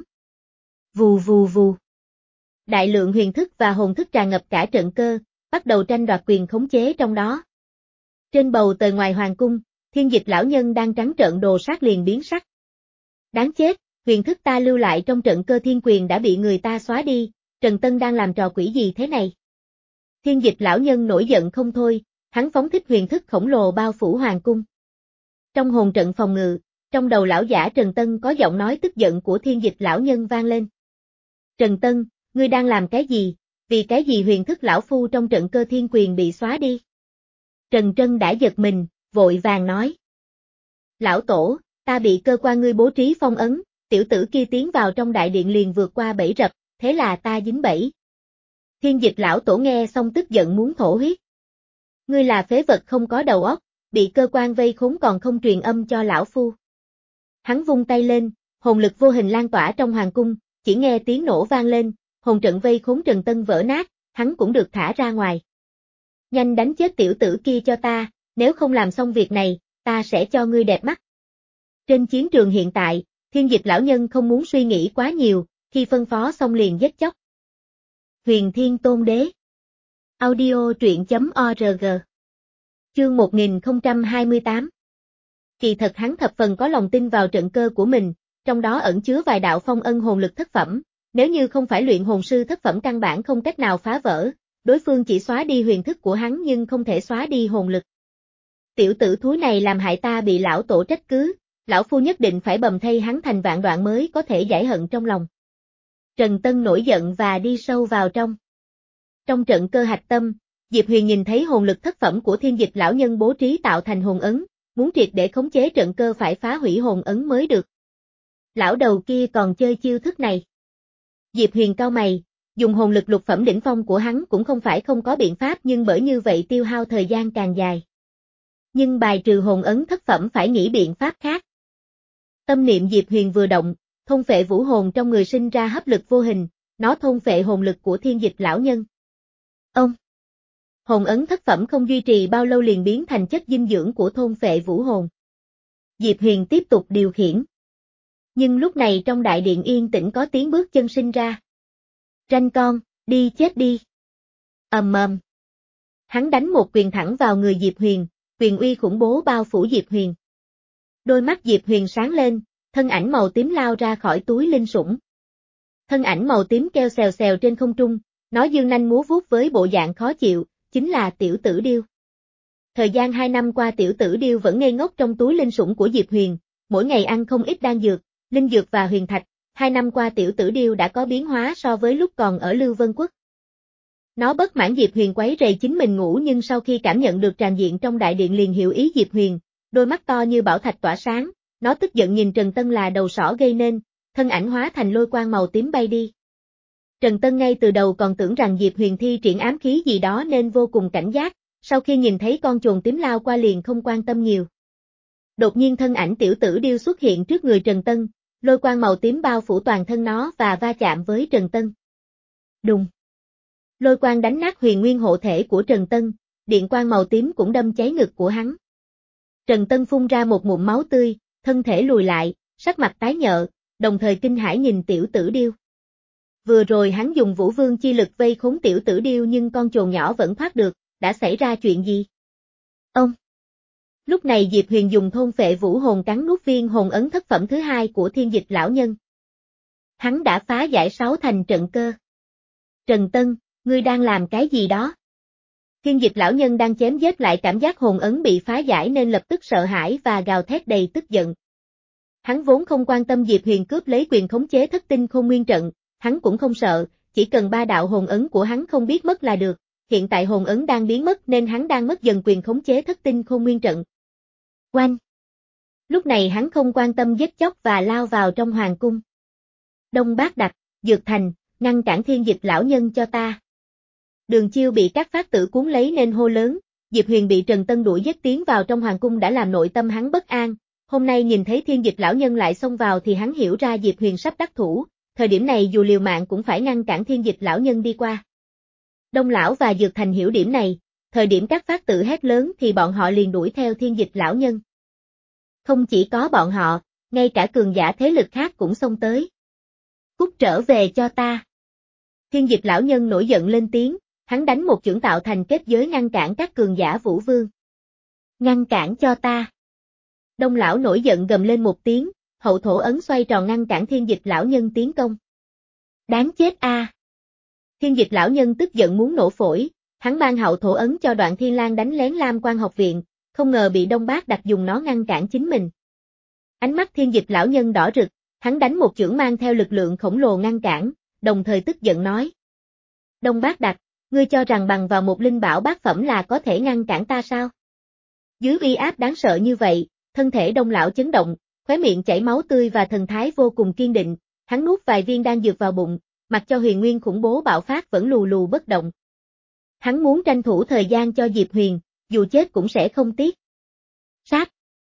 Vù vù vù. Đại lượng huyền thức và hồn thức tràn ngập cả trận cơ, bắt đầu tranh đoạt quyền khống chế trong đó. Trên bầu trời ngoài hoàng cung, Thiên Dịch lão nhân đang trắng trợn đồ sát liền biến sắc. Đáng chết, huyền thức ta lưu lại trong trận cơ thiên quyền đã bị người ta xóa đi, Trần Tân đang làm trò quỷ gì thế này? Thiên Dịch lão nhân nổi giận không thôi, hắn phóng thích huyền thức khổng lồ bao phủ hoàng cung. Trong hồn trận phòng ngự, trong đầu lão giả Trần Tân có giọng nói tức giận của Thiên Dịch lão nhân vang lên. Trần Tân, ngươi đang làm cái gì, vì cái gì huyền thức lão phu trong trận cơ thiên quyền bị xóa đi? Trần Trân đã giật mình, vội vàng nói. Lão tổ, ta bị cơ quan ngươi bố trí phong ấn, tiểu tử kia tiến vào trong đại điện liền vượt qua bẫy rập, thế là ta dính bẫy. Thiên Dịch lão tổ nghe xong tức giận muốn thổ huyết. Ngươi là phế vật không có đầu óc, bị cơ quan vây khốn còn không truyền âm cho lão phu. Hắn vung tay lên, hồn lực vô hình lan tỏa trong hoàng cung, chỉ nghe tiếng nổ vang lên, hồn trận vây khốn Trần Tân vỡ nát, hắn cũng được thả ra ngoài. Nhanh đánh chết tiểu tử kia cho ta, nếu không làm xong việc này, ta sẽ cho ngươi đẹp mắt. Trên chiến trường hiện tại, Thiên Dịch lão nhân không muốn suy nghĩ quá nhiều, khi phân phó xong liền giết chóc. Huyền Thiên Tôn Đế. Audio truyện chấm org Chương một nghìn không trăm hai mươi tám. Kỳ thật hắn thập phần có lòng tin vào trận cơ của mình, trong đó ẩn chứa vài đạo phong ân hồn lực thất phẩm, nếu như không phải luyện hồn sư thất phẩm căn bản không cách nào phá vỡ, đối phương chỉ xóa đi huyền thức của hắn nhưng không thể xóa đi hồn lực. Tiểu tử thúi này làm hại ta bị lão tổ trách cứ, lão phu nhất định phải bầm thây hắn thành vạn đoạn mới có thể giải hận trong lòng. Trần Tân nổi giận và đi sâu vào trong. Trong trận cơ hạch tâm, Diệp Huyền nhìn thấy hồn lực thất phẩm của Thiên Dịch lão nhân bố trí tạo thành hồn ấn, muốn triệt để khống chế trận cơ phải phá hủy hồn ấn mới được. Lão đầu kia còn chơi chiêu thức này. Diệp Huyền cau mày, dùng hồn lực lục phẩm đỉnh phong của hắn cũng không phải không có biện pháp nhưng bởi như vậy tiêu hao thời gian càng dài. Nhưng bài trừ hồn ấn thất phẩm phải nghĩ biện pháp khác. Tâm niệm Diệp Huyền vừa động, thôn phệ vũ hồn trong người sinh ra hấp lực vô hình, nó thôn phệ hồn lực của Thiên Dịch lão nhân. Ông! Hồn ấn thất phẩm không duy trì bao lâu liền biến thành chất dinh dưỡng của thôn phệ vũ hồn. Diệp Huyền tiếp tục điều khiển. Nhưng lúc này trong đại điện yên tĩnh có tiếng bước chân sinh ra. Ranh con, đi chết đi. Ầm ầm. Hắn đánh một quyền thẳng vào người Diệp Huyền, quyền uy khủng bố bao phủ Diệp Huyền. Đôi mắt Diệp Huyền sáng lên, thân ảnh màu tím lao ra khỏi túi linh sủng. Thân ảnh màu tím kêu xèo xèo trên không trung, nó dương nanh múa vuốt với bộ dạng khó chịu, chính là Tiểu Tử Điêu. Thời gian hai năm qua Tiểu Tử Điêu vẫn ngây ngốc trong túi linh sủng của Diệp Huyền, mỗi ngày ăn không ít đan dược, linh dược và huyền thạch, hai năm qua Tiểu Tử Điêu đã có biến hóa so với lúc còn ở Lưu Vân Quốc. Nó bất mãn Diệp Huyền quấy rầy chính mình ngủ nhưng sau khi cảm nhận được tràn diện trong đại điện liền hiểu ý Diệp Huyền, đôi mắt to như bảo thạch tỏa sáng, nó tức giận nhìn Trần Tân là đầu sỏ gây nên, thân ảnh hóa thành lôi quang màu tím bay đi. Trần Tân ngay từ đầu còn tưởng rằng Diệp Huyền thi triển ám khí gì đó nên vô cùng cảnh giác, sau khi nhìn thấy con chồn tím lao qua liền không quan tâm nhiều. Đột nhiên thân ảnh Tiểu Tử Điêu xuất hiện trước người Trần Tân, lôi quang màu tím bao phủ toàn thân nó và va chạm với Trần Tân. Đùng! Lôi quang đánh nát huyền nguyên hộ thể của Trần Tân, điện quang màu tím cũng đâm cháy ngực của hắn. Trần Tân phun ra một ngụm máu tươi, thân thể lùi lại, sắc mặt tái nhợt, đồng thời kinh hãi nhìn Tiểu Tử Điêu. Vừa rồi hắn dùng Vũ Vương chi lực vây khốn Tiểu Tử Điêu nhưng con chồn nhỏ vẫn thoát được, đã xảy ra chuyện gì? Ông! Lúc này Diệp Huyền dùng thôn phệ vũ hồn cắn nuốt viên hồn ấn thất phẩm thứ hai của Thiên Dịch lão nhân. Hắn đã phá giải sáu thành trận cơ. Trần Tân, ngươi đang làm cái gì đó? Thiên Dịch lão nhân đang chém giết lại cảm giác hồn ấn bị phá giải nên lập tức sợ hãi và gào thét đầy tức giận. Hắn vốn không quan tâm Diệp Huyền cướp lấy quyền khống chế thất tinh khôn nguyên trận, hắn cũng không sợ, chỉ cần ba đạo hồn ấn của hắn không biết mất là được, hiện tại hồn ấn đang biến mất nên hắn đang mất dần quyền khống chế thất tinh khôn nguyên trận. Oanh! Lúc này hắn không quan tâm giết chóc và lao vào trong hoàng cung. Đông Bác Đặc, Dược Thành, ngăn cản Thiên Dịch lão nhân cho ta. Đường Chiêu bị các phát tử cuốn lấy nên hô lớn, Diệp Huyền bị Trần Tân đuổi giết tiến vào trong hoàng cung đã làm nội tâm hắn bất an, hôm nay nhìn thấy Thiên Dịch lão nhân lại xông vào thì hắn hiểu ra Diệp Huyền sắp đắc thủ, thời điểm này dù liều mạng cũng phải ngăn cản Thiên Dịch lão nhân đi qua. Đông lão và Dược Thành hiểu điểm này, thời điểm các phát tử hét lớn thì bọn họ liền đuổi theo Thiên Dịch lão nhân. Không chỉ có bọn họ, ngay cả cường giả thế lực khác cũng xông tới. Cút trở về cho ta. Thiên Dịch lão nhân nổi giận lên tiếng, hắn đánh một chưởng tạo thành kết giới ngăn cản các cường giả Vũ Vương. Ngăn cản cho ta. Đông lão nổi giận gầm lên một tiếng, hậu thổ ấn xoay tròn ngăn cản Thiên Dịch lão nhân tiến công. Đáng chết a! À. Thiên Dịch lão nhân tức giận muốn nổ phổi, hắn ban hậu thổ ấn cho Đoạn Thiên Lang đánh lén Lam Quan học viện, không ngờ bị Đông Bác Đặc dùng nó ngăn cản chính mình. Ánh mắt Thiên Dịch lão nhân đỏ rực, hắn đánh một chưởng mang theo lực lượng khổng lồ ngăn cản, đồng thời tức giận nói. Đông Bác Đặc, ngươi cho rằng bằng vào một linh bảo bát phẩm là có thể ngăn cản ta sao? Dưới uy áp đáng sợ như vậy, thân thể Đông lão chấn động, khóe miệng chảy máu tươi và thần thái vô cùng kiên định, hắn nuốt vài viên đan dược vào bụng, mặc cho huyền nguyên khủng bố bạo phát vẫn lù lù bất động. Hắn muốn tranh thủ thời gian cho Diệp Huyền, dù chết cũng sẽ không tiếc. Sát!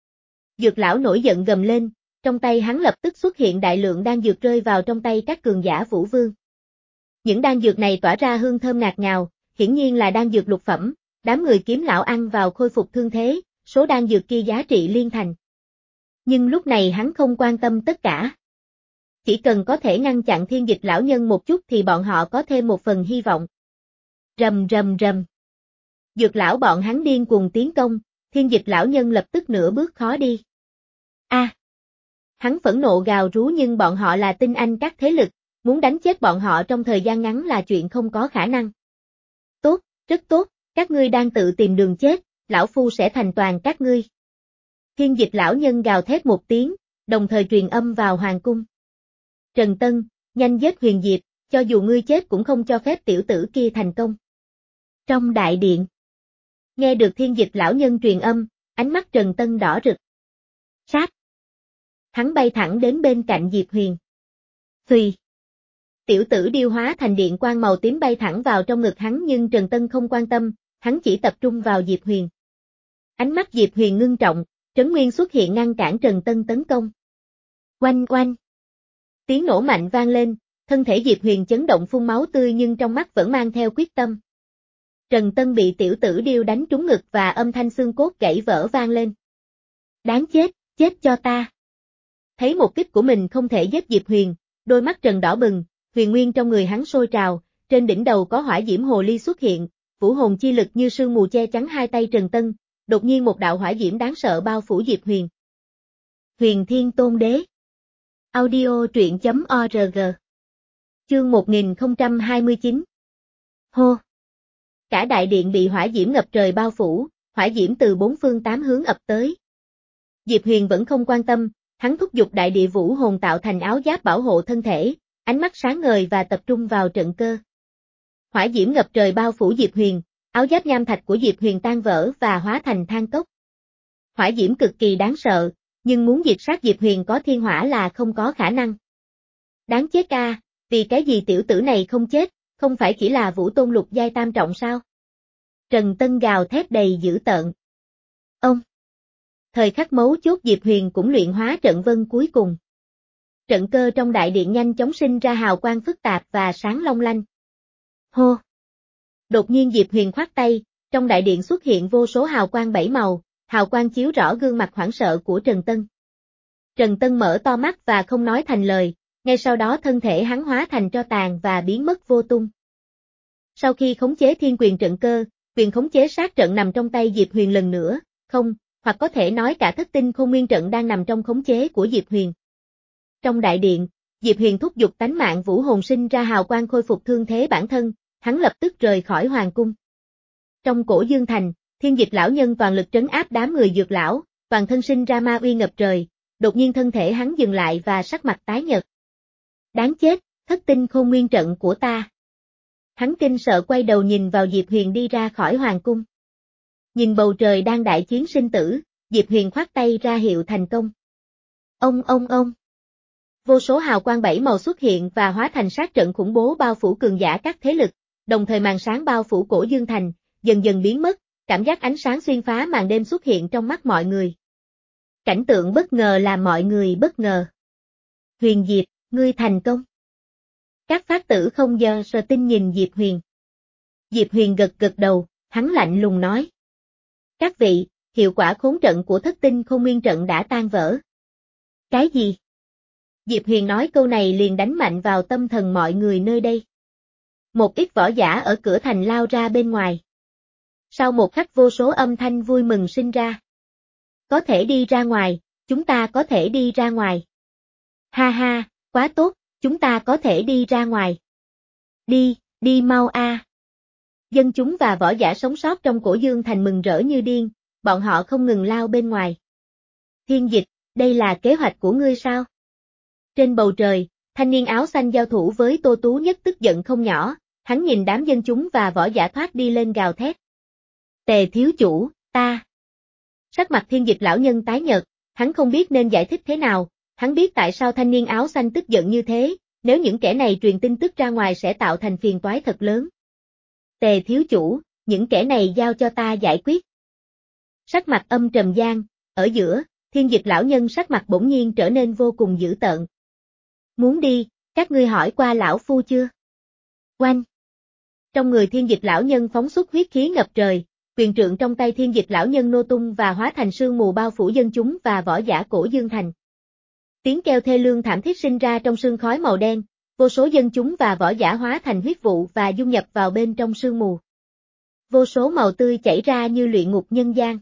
Dược lão nổi giận gầm lên, trong tay hắn lập tức xuất hiện đại lượng đan dược rơi vào trong tay các cường giả Vũ Vương. Những đan dược này tỏa ra hương thơm ngạt ngào, hiển nhiên là đan dược lục phẩm, đám người kiếm lão ăn vào khôi phục thương thế, số đan dược kia giá trị liên thành. Nhưng lúc này hắn không quan tâm tất cả. Chỉ cần có thể ngăn chặn Thiên Dịch lão nhân một chút thì bọn họ có thêm một phần hy vọng. Rầm rầm rầm. Dược lão bọn hắn điên cuồng tiến công, thiên dịch lão nhân lập tức nửa bước khó đi. A! À, hắn phẫn nộ gào rú nhưng bọn họ là tinh anh các thế lực, muốn đánh chết bọn họ trong thời gian ngắn là chuyện không có khả năng. Tốt, rất tốt, các ngươi đang tự tìm đường chết, lão phu sẽ thành toàn các ngươi. Thiên dịch lão nhân gào thét một tiếng, đồng thời truyền âm vào hoàng cung. Trần Tân, nhanh giết Huyền Diệp, cho dù ngươi chết cũng không cho phép tiểu tử kia thành công. Trong đại điện, nghe được thiên dịch lão nhân truyền âm, ánh mắt Trần Tân đỏ rực. Sát! Hắn bay thẳng đến bên cạnh Diệp Huyền. Xùy! Tiểu tử điêu hóa thành điện quang màu tím bay thẳng vào trong ngực hắn nhưng Trần Tân không quan tâm, hắn chỉ tập trung vào Diệp Huyền. Ánh mắt Diệp Huyền ngưng trọng, Trấn Nguyên xuất hiện ngăn cản Trần Tân tấn công. Oanh oanh! Tiếng nổ mạnh vang lên, thân thể Diệp Huyền chấn động phun máu tươi nhưng trong mắt vẫn mang theo quyết tâm. Trần Tân bị tiểu tử điêu đánh trúng ngực và âm thanh xương cốt gãy vỡ vang lên. Đáng chết, chết cho ta! Thấy một kích của mình không thể giết Diệp Huyền, đôi mắt Trần đỏ bừng, huyền nguyên trong người hắn sôi trào, trên đỉnh đầu có hỏa diễm hồ ly xuất hiện, vũ hồn chi lực như sương mù che chắn hai tay Trần Tân, đột nhiên một đạo hỏa diễm đáng sợ bao phủ Diệp Huyền. Huyền Thiên Tôn Đế. Audio truyện chấm org. Chương một nghìn không trăm hai mươi chín. Hô. Cả đại điện bị hỏa diễm ngập trời bao phủ, hỏa diễm từ bốn phương tám hướng ập tới. Diệp Huyền vẫn không quan tâm, hắn thúc giục đại địa vũ hồn tạo thành áo giáp bảo hộ thân thể, ánh mắt sáng ngời và tập trung vào trận cơ. Hỏa diễm ngập trời bao phủ Diệp Huyền, áo giáp nham thạch của Diệp Huyền tan vỡ và hóa thành than cốc. Hỏa diễm cực kỳ đáng sợ, nhưng muốn diệt sát Diệp Huyền có thiên hỏa là không có khả năng. Đáng chết a, vì cái gì tiểu tử này không chết, không phải chỉ là vũ tôn lục giai tam trọng sao? Trần Tân gào thét đầy dữ tợn. Ông! Thời khắc mấu chốt Diệp Huyền cũng luyện hóa trận vân cuối cùng. Trận cơ trong đại điện nhanh chóng sinh ra hào quang phức tạp và sáng long lanh. Hô! Đột nhiên Diệp Huyền khoát tay, trong đại điện xuất hiện vô số hào quang bảy màu, hào quang chiếu rõ gương mặt hoảng sợ của Trần Tân. Trần Tân mở to mắt và không nói thành lời, ngay sau đó thân thể hắn hóa thành tro tàn và biến mất vô tung. Sau khi khống chế thiên quyền trận cơ, quyền khống chế sát trận nằm trong tay Diệp Huyền lần nữa, không, hoặc có thể nói cả thất tinh khôn nguyên trận đang nằm trong khống chế của Diệp Huyền. Trong đại điện, Diệp Huyền thúc giục tánh mạng vũ hồn sinh ra hào quang khôi phục thương thế bản thân, hắn lập tức rời khỏi hoàng cung. Trong cổ Dương Thành, thiên dịch lão nhân toàn lực trấn áp đám người dược lão, toàn thân sinh ra ma uy ngập trời, đột nhiên thân thể hắn dừng lại và sắc mặt tái nhợt. Đáng chết, thất tinh khôn nguyên trận của ta. Hắn kinh sợ quay đầu nhìn vào Diệp Huyền đi ra khỏi hoàng cung. Nhìn bầu trời đang đại chiến sinh tử, Diệp Huyền khoát tay ra hiệu thành công. Ông ông ông. Vô số hào quang bảy màu xuất hiện và hóa thành sát trận khủng bố bao phủ cường giả các thế lực, đồng thời màn sáng bao phủ cổ Dương Thành, dần dần biến mất, cảm giác ánh sáng xuyên phá màn đêm xuất hiện trong mắt mọi người. Cảnh tượng bất ngờ làm mọi người bất ngờ. Huyền Diệp, ngươi thành công. Các phát tử không giờ sờ tin nhìn Diệp Huyền. Diệp Huyền gật gật đầu, hắn lạnh lùng nói. Các vị, hiệu quả khốn trận của thất tinh khôn nguyên trận đã tan vỡ. Cái gì? Diệp Huyền nói câu này liền đánh mạnh vào tâm thần mọi người nơi đây. Một ít võ giả ở cửa thành lao ra bên ngoài. Sau một khắc vô số âm thanh vui mừng sinh ra. Có thể đi ra ngoài, chúng ta có thể đi ra ngoài. Ha ha, quá tốt, chúng ta có thể đi ra ngoài. Đi, đi mau a. Dân chúng và võ giả sống sót trong cổ Dương Thành mừng rỡ như điên, bọn họ không ngừng lao bên ngoài. Thiên Dịch, đây là kế hoạch của ngươi sao? Trên bầu trời, thanh niên áo xanh giao thủ với Tô Tú Nhất tức giận không nhỏ, hắn nhìn đám dân chúng và võ giả thoát đi lên gào thét. Tề thiếu chủ, ta. Sắc mặt Thiên Dịch lão nhân tái nhợt, hắn không biết nên giải thích thế nào, hắn biết tại sao thanh niên áo xanh tức giận như thế, nếu những kẻ này truyền tin tức ra ngoài sẽ tạo thành phiền toái thật lớn. Tề thiếu chủ, những kẻ này giao cho ta giải quyết. Sắc mặt âm trầm gian, ở giữa, Thiên Dịch lão nhân sắc mặt bỗng nhiên trở nên vô cùng dữ tợn. Muốn đi, các ngươi hỏi qua lão phu chưa? Oanh! Trong người Thiên Dịch lão nhân phóng xuất huyết khí ngập trời, quyền trượng trong tay Thiên Dịch lão nhân nô tung và hóa thành sương mù bao phủ dân chúng và võ giả cổ Dương Thành. Tiếng kêu thê lương thảm thiết sinh ra trong sương khói màu đen, vô số dân chúng và võ giả hóa thành huyết vụ và dung nhập vào bên trong sương mù. vô số màu tươi chảy ra như luyện ngục nhân gian.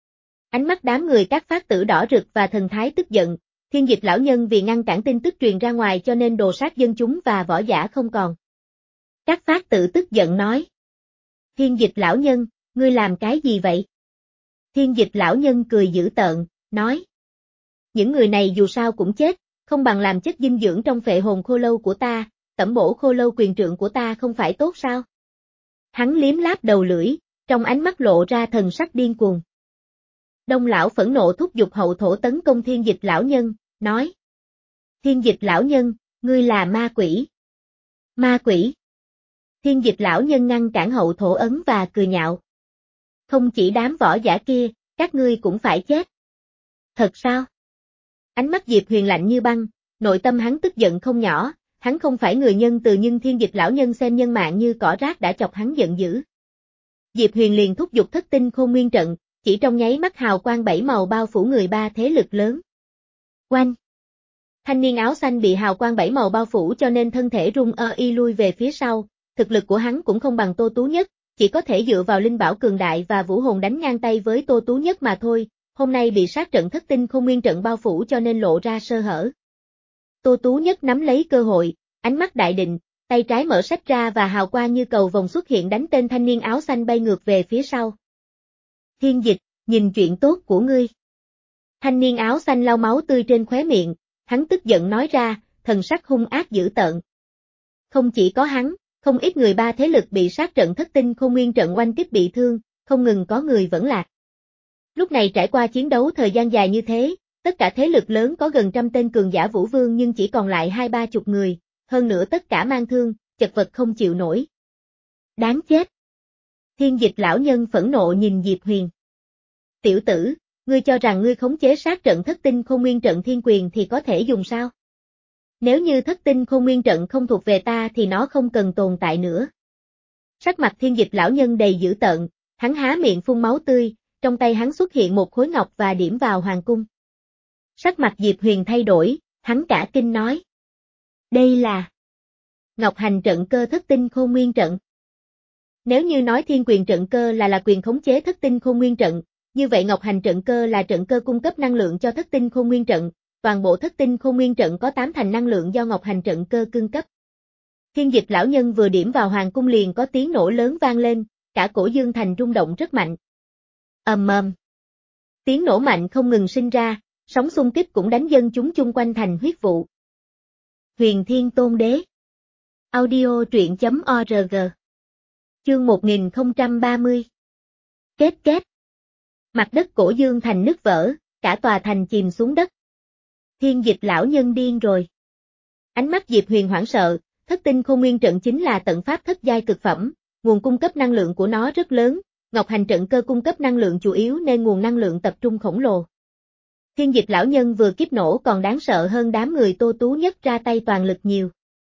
Ánh mắt đám người các phát tử đỏ rực và thần thái tức giận, Thiên Dịch lão nhân vì ngăn cản tin tức truyền ra ngoài cho nên đồ sát dân chúng và võ giả không còn. Các phát tử tức giận nói. Thiên Dịch lão nhân, ngươi làm cái gì vậy? Thiên Dịch lão nhân cười dữ tợn, nói. Những người này dù sao cũng chết, không bằng làm chất dinh dưỡng trong phệ hồn khô lâu của ta, tẩm bổ khô lâu quyền trượng của ta không phải tốt sao? Hắn liếm láp đầu lưỡi, trong ánh mắt lộ ra thần sắc điên cuồng. Đông lão phẫn nộ thúc giục hậu thổ tấn công Thiên Dịch lão nhân, nói. Thiên Dịch lão nhân, ngươi là ma quỷ. Ma quỷ. Thiên Dịch lão nhân ngăn cản hậu thổ ấn và cười nhạo. Không chỉ đám võ giả kia, các ngươi cũng phải chết. Thật sao? Ánh mắt Diệp Huyền lạnh như băng, nội tâm hắn tức giận không nhỏ, hắn không phải người nhân từ nhưng Thiên Dịch lão nhân xem nhân mạng như cỏ rác đã chọc hắn giận dữ. Diệp Huyền liền thúc giục thất tinh khôn nguyên trận, chỉ trong nháy mắt hào quang bảy màu bao phủ người ba thế lực lớn. Oanh! Thanh niên áo xanh bị hào quang bảy màu bao phủ cho nên thân thể rung ơ y lui về phía sau, thực lực của hắn cũng không bằng Tô Tú Nhất, chỉ có thể dựa vào linh bảo cường đại và vũ hồn đánh ngang tay với Tô Tú Nhất mà thôi, hôm nay bị sát trận thất tinh khôn nguyên trận bao phủ cho nên lộ ra sơ hở. Tô Tú Nhất nắm lấy cơ hội, ánh mắt đại định, tay trái mở sách ra và hào quang như cầu vồng xuất hiện đánh tên thanh niên áo xanh bay ngược về phía sau. Thiên Dịch, nhìn chuyện tốt của ngươi. Thanh niên áo xanh lau máu tươi trên khóe miệng, hắn tức giận nói ra, thần sắc hung ác dữ tợn. Không chỉ có hắn, không ít người ba thế lực bị sát trận thất tinh khôn nguyên trận oanh kích bị thương, không ngừng có người vẫn lạc. Lúc này trải qua chiến đấu thời gian dài như thế, tất cả thế lực lớn có gần trăm tên cường giả vũ vương nhưng chỉ còn lại hai ba chục người, hơn nữa tất cả mang thương, chật vật không chịu nổi. Đáng chết! Thiên Dịch lão nhân phẫn nộ nhìn Diệp Huyền. Tiểu tử, ngươi cho rằng ngươi khống chế sát trận thất tinh khôn nguyên trận thiên quyền thì có thể dùng sao? Nếu như thất tinh khôn nguyên trận không thuộc về ta thì nó không cần tồn tại nữa. Sắc mặt Thiên Dịch lão nhân đầy dữ tợn, hắn há miệng phun máu tươi, trong tay hắn xuất hiện một khối ngọc và điểm vào hoàng cung. Sắc mặt Diệp Huyền thay đổi, hắn cả kinh nói. Đây là Ngọc Hành trận cơ thất tinh khôn nguyên trận. Nếu như nói thiên quyền trận cơ là là quyền khống chế thất tinh khôn nguyên trận, như vậy Ngọc Hành trận cơ là trận cơ cung cấp năng lượng cho thất tinh khôn nguyên trận, toàn bộ thất tinh khôn nguyên trận có tám thành năng lượng do Ngọc Hành trận cơ cung cấp. Thiên Dịch lão nhân vừa điểm vào hoàng cung liền có tiếng nổ lớn vang lên, cả cổ Dương Thành rung động rất mạnh. Ầm ầm. Tiếng nổ mạnh không ngừng sinh ra, sóng xung kích cũng đánh dân chúng chung quanh thành huyết vụ. Huyền Thiên Tôn Đế. Audio truyện chấm org. Chương một nghìn không trăm ba mươi. Kết kết. Mặt đất cổ Dương Thành nứt vỡ, cả tòa thành chìm xuống đất. Thiên Dịch lão nhân điên rồi. Ánh mắt Diệp Huyền hoảng sợ, thất tinh khôn nguyên trận chính là tận pháp thất giai cực phẩm, nguồn cung cấp năng lượng của nó rất lớn, Ngọc Hành trận cơ cung cấp năng lượng chủ yếu nên nguồn năng lượng tập trung khổng lồ. Thiên Dịch lão nhân vừa kiếp nổ còn đáng sợ hơn đám người Tô Tú Nhất ra tay toàn lực nhiều.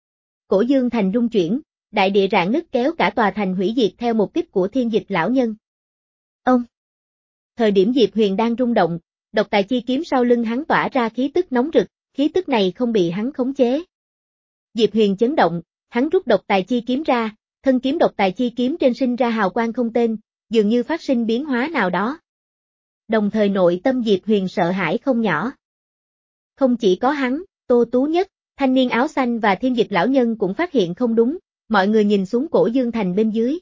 Cổ Dương Thành rung chuyển, đại địa rạn nứt kéo cả tòa thành hủy diệt theo một kích của Thiên Dịch lão nhân. Ông. Thời điểm Diệp Huyền đang rung động, độc tài chi kiếm sau lưng hắn tỏa ra khí tức nóng rực, khí tức này không bị hắn khống chế. Diệp Huyền chấn động, hắn rút độc tài chi kiếm ra, thân kiếm độc tài chi kiếm trên sinh ra hào quang không tên, dường như phát sinh biến hóa nào đó. Đồng thời nội tâm Diệp Huyền sợ hãi không nhỏ. Không chỉ có hắn, Tô Tú Nhất, thanh niên áo xanh và Thiên Dịch lão nhân cũng phát hiện không đúng, mọi người nhìn xuống cổ Dương Thành bên dưới.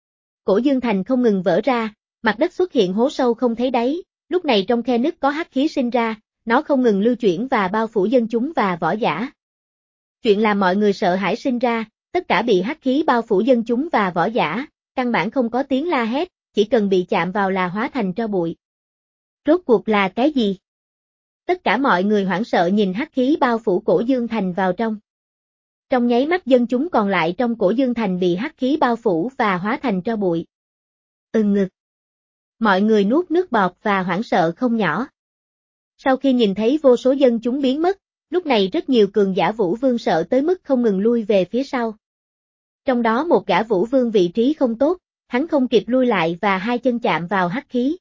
Cổ Dương Thành không ngừng vỡ ra, mặt đất xuất hiện hố sâu không thấy đáy, lúc này trong khe nứt có hắc khí sinh ra, nó không ngừng lưu chuyển và bao phủ dân chúng và võ giả. Chuyện làm mọi người sợ hãi sinh ra, tất cả bị hắc khí bao phủ dân chúng và võ giả, căn bản không có tiếng la hét, chỉ cần bị chạm vào là hóa thành tro bụi. Rốt cuộc là cái gì? Tất cả mọi người hoảng sợ nhìn hắc khí bao phủ cổ Dương Thành vào trong. Trong nháy mắt dân chúng còn lại trong cổ Dương Thành bị hắc khí bao phủ và hóa thành tro bụi. Ừm ngực. Mọi người nuốt nước bọt và hoảng sợ không nhỏ. Sau khi nhìn thấy vô số dân chúng biến mất, lúc này rất nhiều cường giả vũ vương sợ tới mức không ngừng lui về phía sau. Trong đó một gã vũ vương vị trí không tốt, hắn không kịp lui lại và hai chân chạm vào hắc khí.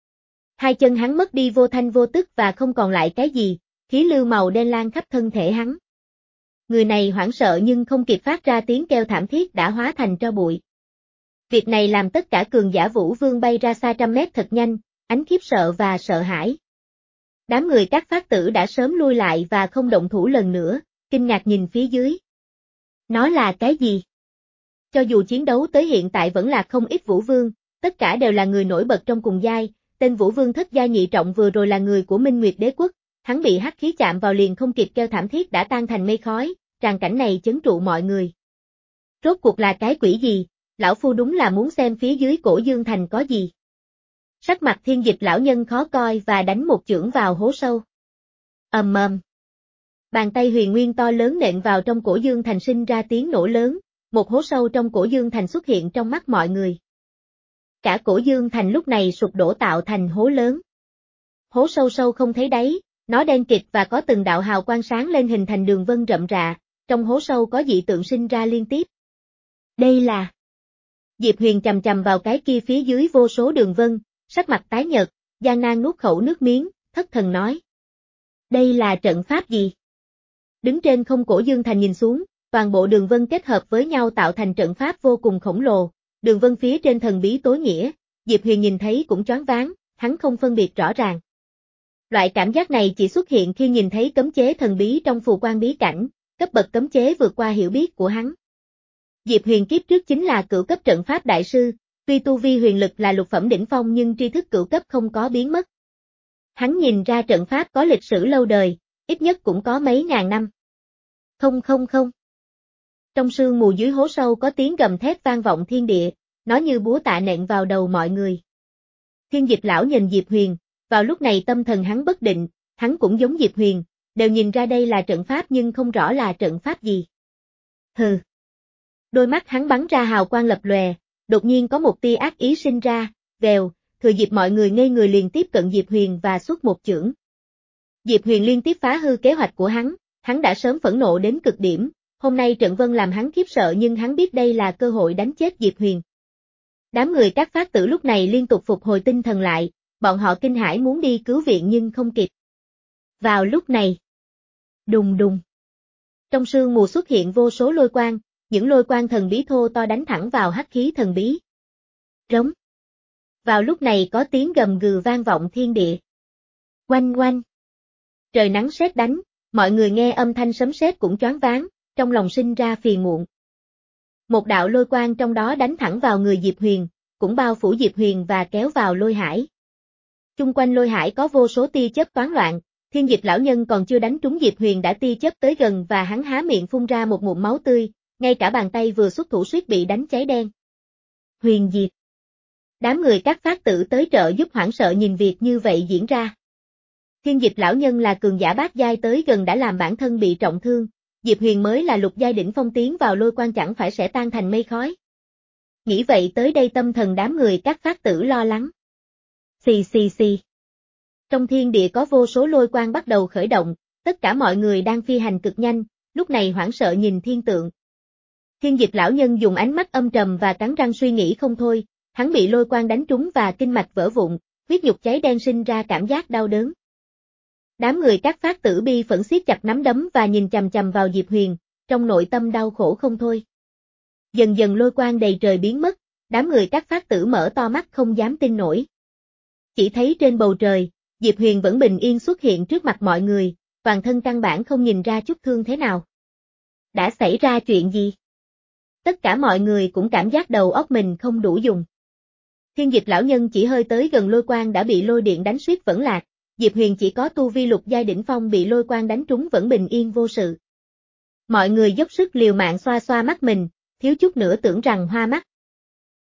Hai chân hắn mất đi vô thanh vô tức và không còn lại cái gì, khí lưu màu đen lan khắp thân thể hắn. Người này hoảng sợ nhưng không kịp phát ra tiếng kêu thảm thiết đã hóa thành tro bụi. Việc này làm tất cả cường giả Vũ Vương bay ra xa trăm mét thật nhanh, ánh khiếp sợ và sợ hãi. Đám người các phát tử đã sớm lui lại và không động thủ lần nữa, kinh ngạc nhìn phía dưới. Nó là cái gì? Cho dù chiến đấu tới hiện tại vẫn là không ít Vũ Vương, tất cả đều là người nổi bật trong cùng giai, tên Vũ Vương thất giai nhị trọng vừa rồi là người của Minh Nguyệt Đế Quốc, hắn bị hắc khí chạm vào liền không kịp kêu thảm thiết đã tan thành mây khói, tràng cảnh này chấn trụ mọi người. Rốt cuộc là cái quỷ gì, lão phu đúng là muốn xem phía dưới Cổ Dương Thành có gì. Sắc mặt Thiên Dịch lão nhân khó coi và đánh một chưởng vào hố sâu. Ầm ầm. Bàn tay huyền nguyên to lớn nện vào trong Cổ Dương Thành sinh ra tiếng nổ lớn, một hố sâu trong Cổ Dương Thành xuất hiện trong mắt mọi người. Cả Cổ Dương Thành lúc này sụp đổ tạo thành hố lớn. Hố sâu sâu không thấy đáy, nó đen kịt và có từng đạo hào quang sáng lên hình thành đường vân rậm rạ, trong hố sâu có dị tượng sinh ra liên tiếp. Đây là... Diệp Huyền chầm chầm vào cái kia phía dưới vô số đường vân, sắc mặt tái nhợt, gian nan nuốt khẩu nước miếng, thất thần nói. Đây là trận pháp gì? Đứng trên không Cổ Dương Thành nhìn xuống, toàn bộ đường vân kết hợp với nhau tạo thành trận pháp vô cùng khổng lồ, đường vân phía trên thần bí tối nghĩa, Diệp Huyền nhìn thấy cũng choáng váng, hắn không phân biệt rõ ràng. Loại cảm giác này chỉ xuất hiện khi nhìn thấy cấm chế thần bí trong phù quan bí cảnh, cấp bậc cấm chế vượt qua hiểu biết của hắn. Diệp Huyền kiếp trước chính là cửu cấp trận pháp đại sư, tuy tu vi huyền lực là lục phẩm đỉnh phong nhưng tri thức cửu cấp không có biến mất. Hắn nhìn ra trận pháp có lịch sử lâu đời, ít nhất cũng có mấy ngàn năm. Không không không. Trong sương mù dưới hố sâu có tiếng gầm thét vang vọng thiên địa, nó như búa tạ nện vào đầu mọi người. Thiên Dịch lão nhìn Diệp Huyền, vào lúc này tâm thần hắn bất định, hắn cũng giống Diệp Huyền, đều nhìn ra đây là trận pháp nhưng không rõ là trận pháp gì. Hừ. Đôi mắt hắn bắn ra hào quang lập lòe, đột nhiên có một tia ác ý sinh ra, vèo, thừa dịp mọi người ngây người liền tiếp cận Diệp Huyền và xuất một chưởng. Diệp Huyền liên tiếp phá hư kế hoạch của hắn, hắn đã sớm phẫn nộ đến cực điểm, hôm nay trận vân làm hắn khiếp sợ nhưng hắn biết đây là cơ hội đánh chết Diệp Huyền. Đám người các phát tử lúc này liên tục phục hồi tinh thần lại, bọn họ kinh hãi muốn đi cứu viện nhưng không kịp. Vào lúc này, đùng đùng. Trong sương mù xuất hiện vô số lôi quang, những lôi quang thần bí thô to đánh thẳng vào hắc khí thần bí. Rống. Vào lúc này có tiếng gầm gừ vang vọng thiên địa. Oanh oanh. Trời nắng sét đánh, mọi người nghe âm thanh sấm sét cũng choáng váng, trong lòng sinh ra phiền muộn. Một đạo lôi quang trong đó đánh thẳng vào người Diệp Huyền, cũng bao phủ Diệp Huyền và kéo vào lôi hải. Chung quanh lôi hải có vô số tia chớp toán loạn, Thiên Dịch lão nhân còn chưa đánh trúng Diệp Huyền đã tia chớp tới gần và hắn há miệng phun ra một ngụm máu tươi, ngay cả bàn tay vừa xuất thủ suýt bị đánh cháy đen. Huyền Diệp. Đám người các phát tử tới trợ giúp hoảng sợ nhìn việc như vậy diễn ra. Thiên Dịch lão nhân là cường giả bát giai tới gần đã làm bản thân bị trọng thương, Diệp Huyền mới là lục giai đỉnh phong tiến vào lôi quan chẳng phải sẽ tan thành mây khói. Nghĩ vậy tới đây tâm thần đám người các phát tử lo lắng. Xì xì xì. Trong thiên địa có vô số lôi quang bắt đầu khởi động, tất cả mọi người đang phi hành cực nhanh, lúc này hoảng sợ nhìn thiên tượng. Thiên Dịch lão nhân dùng ánh mắt âm trầm và cắn răng suy nghĩ không thôi, hắn bị lôi quang đánh trúng và kinh mạch vỡ vụn, huyết nhục cháy đen sinh ra cảm giác đau đớn. Đám người các phát tử bi phẫn siết chặt nắm đấm và nhìn chằm chằm vào Diệp Huyền, trong nội tâm đau khổ không thôi. Dần dần lôi quang đầy trời biến mất, đám người các phát tử mở to mắt không dám tin nổi. Chỉ thấy trên bầu trời, Diệp Huyền vẫn bình yên xuất hiện trước mặt mọi người, toàn thân căn bản không nhìn ra chút thương thế nào. Đã xảy ra chuyện gì? Tất cả mọi người cũng cảm giác đầu óc mình không đủ dùng. Thiên Dịch lão nhân chỉ hơi tới gần lôi quang đã bị lôi điện đánh suýt vẫn lạc, Diệp Huyền chỉ có tu vi lục giai đỉnh phong bị lôi quang đánh trúng vẫn bình yên vô sự. Mọi người dốc sức liều mạng xoa xoa mắt mình, thiếu chút nữa tưởng rằng hoa mắt.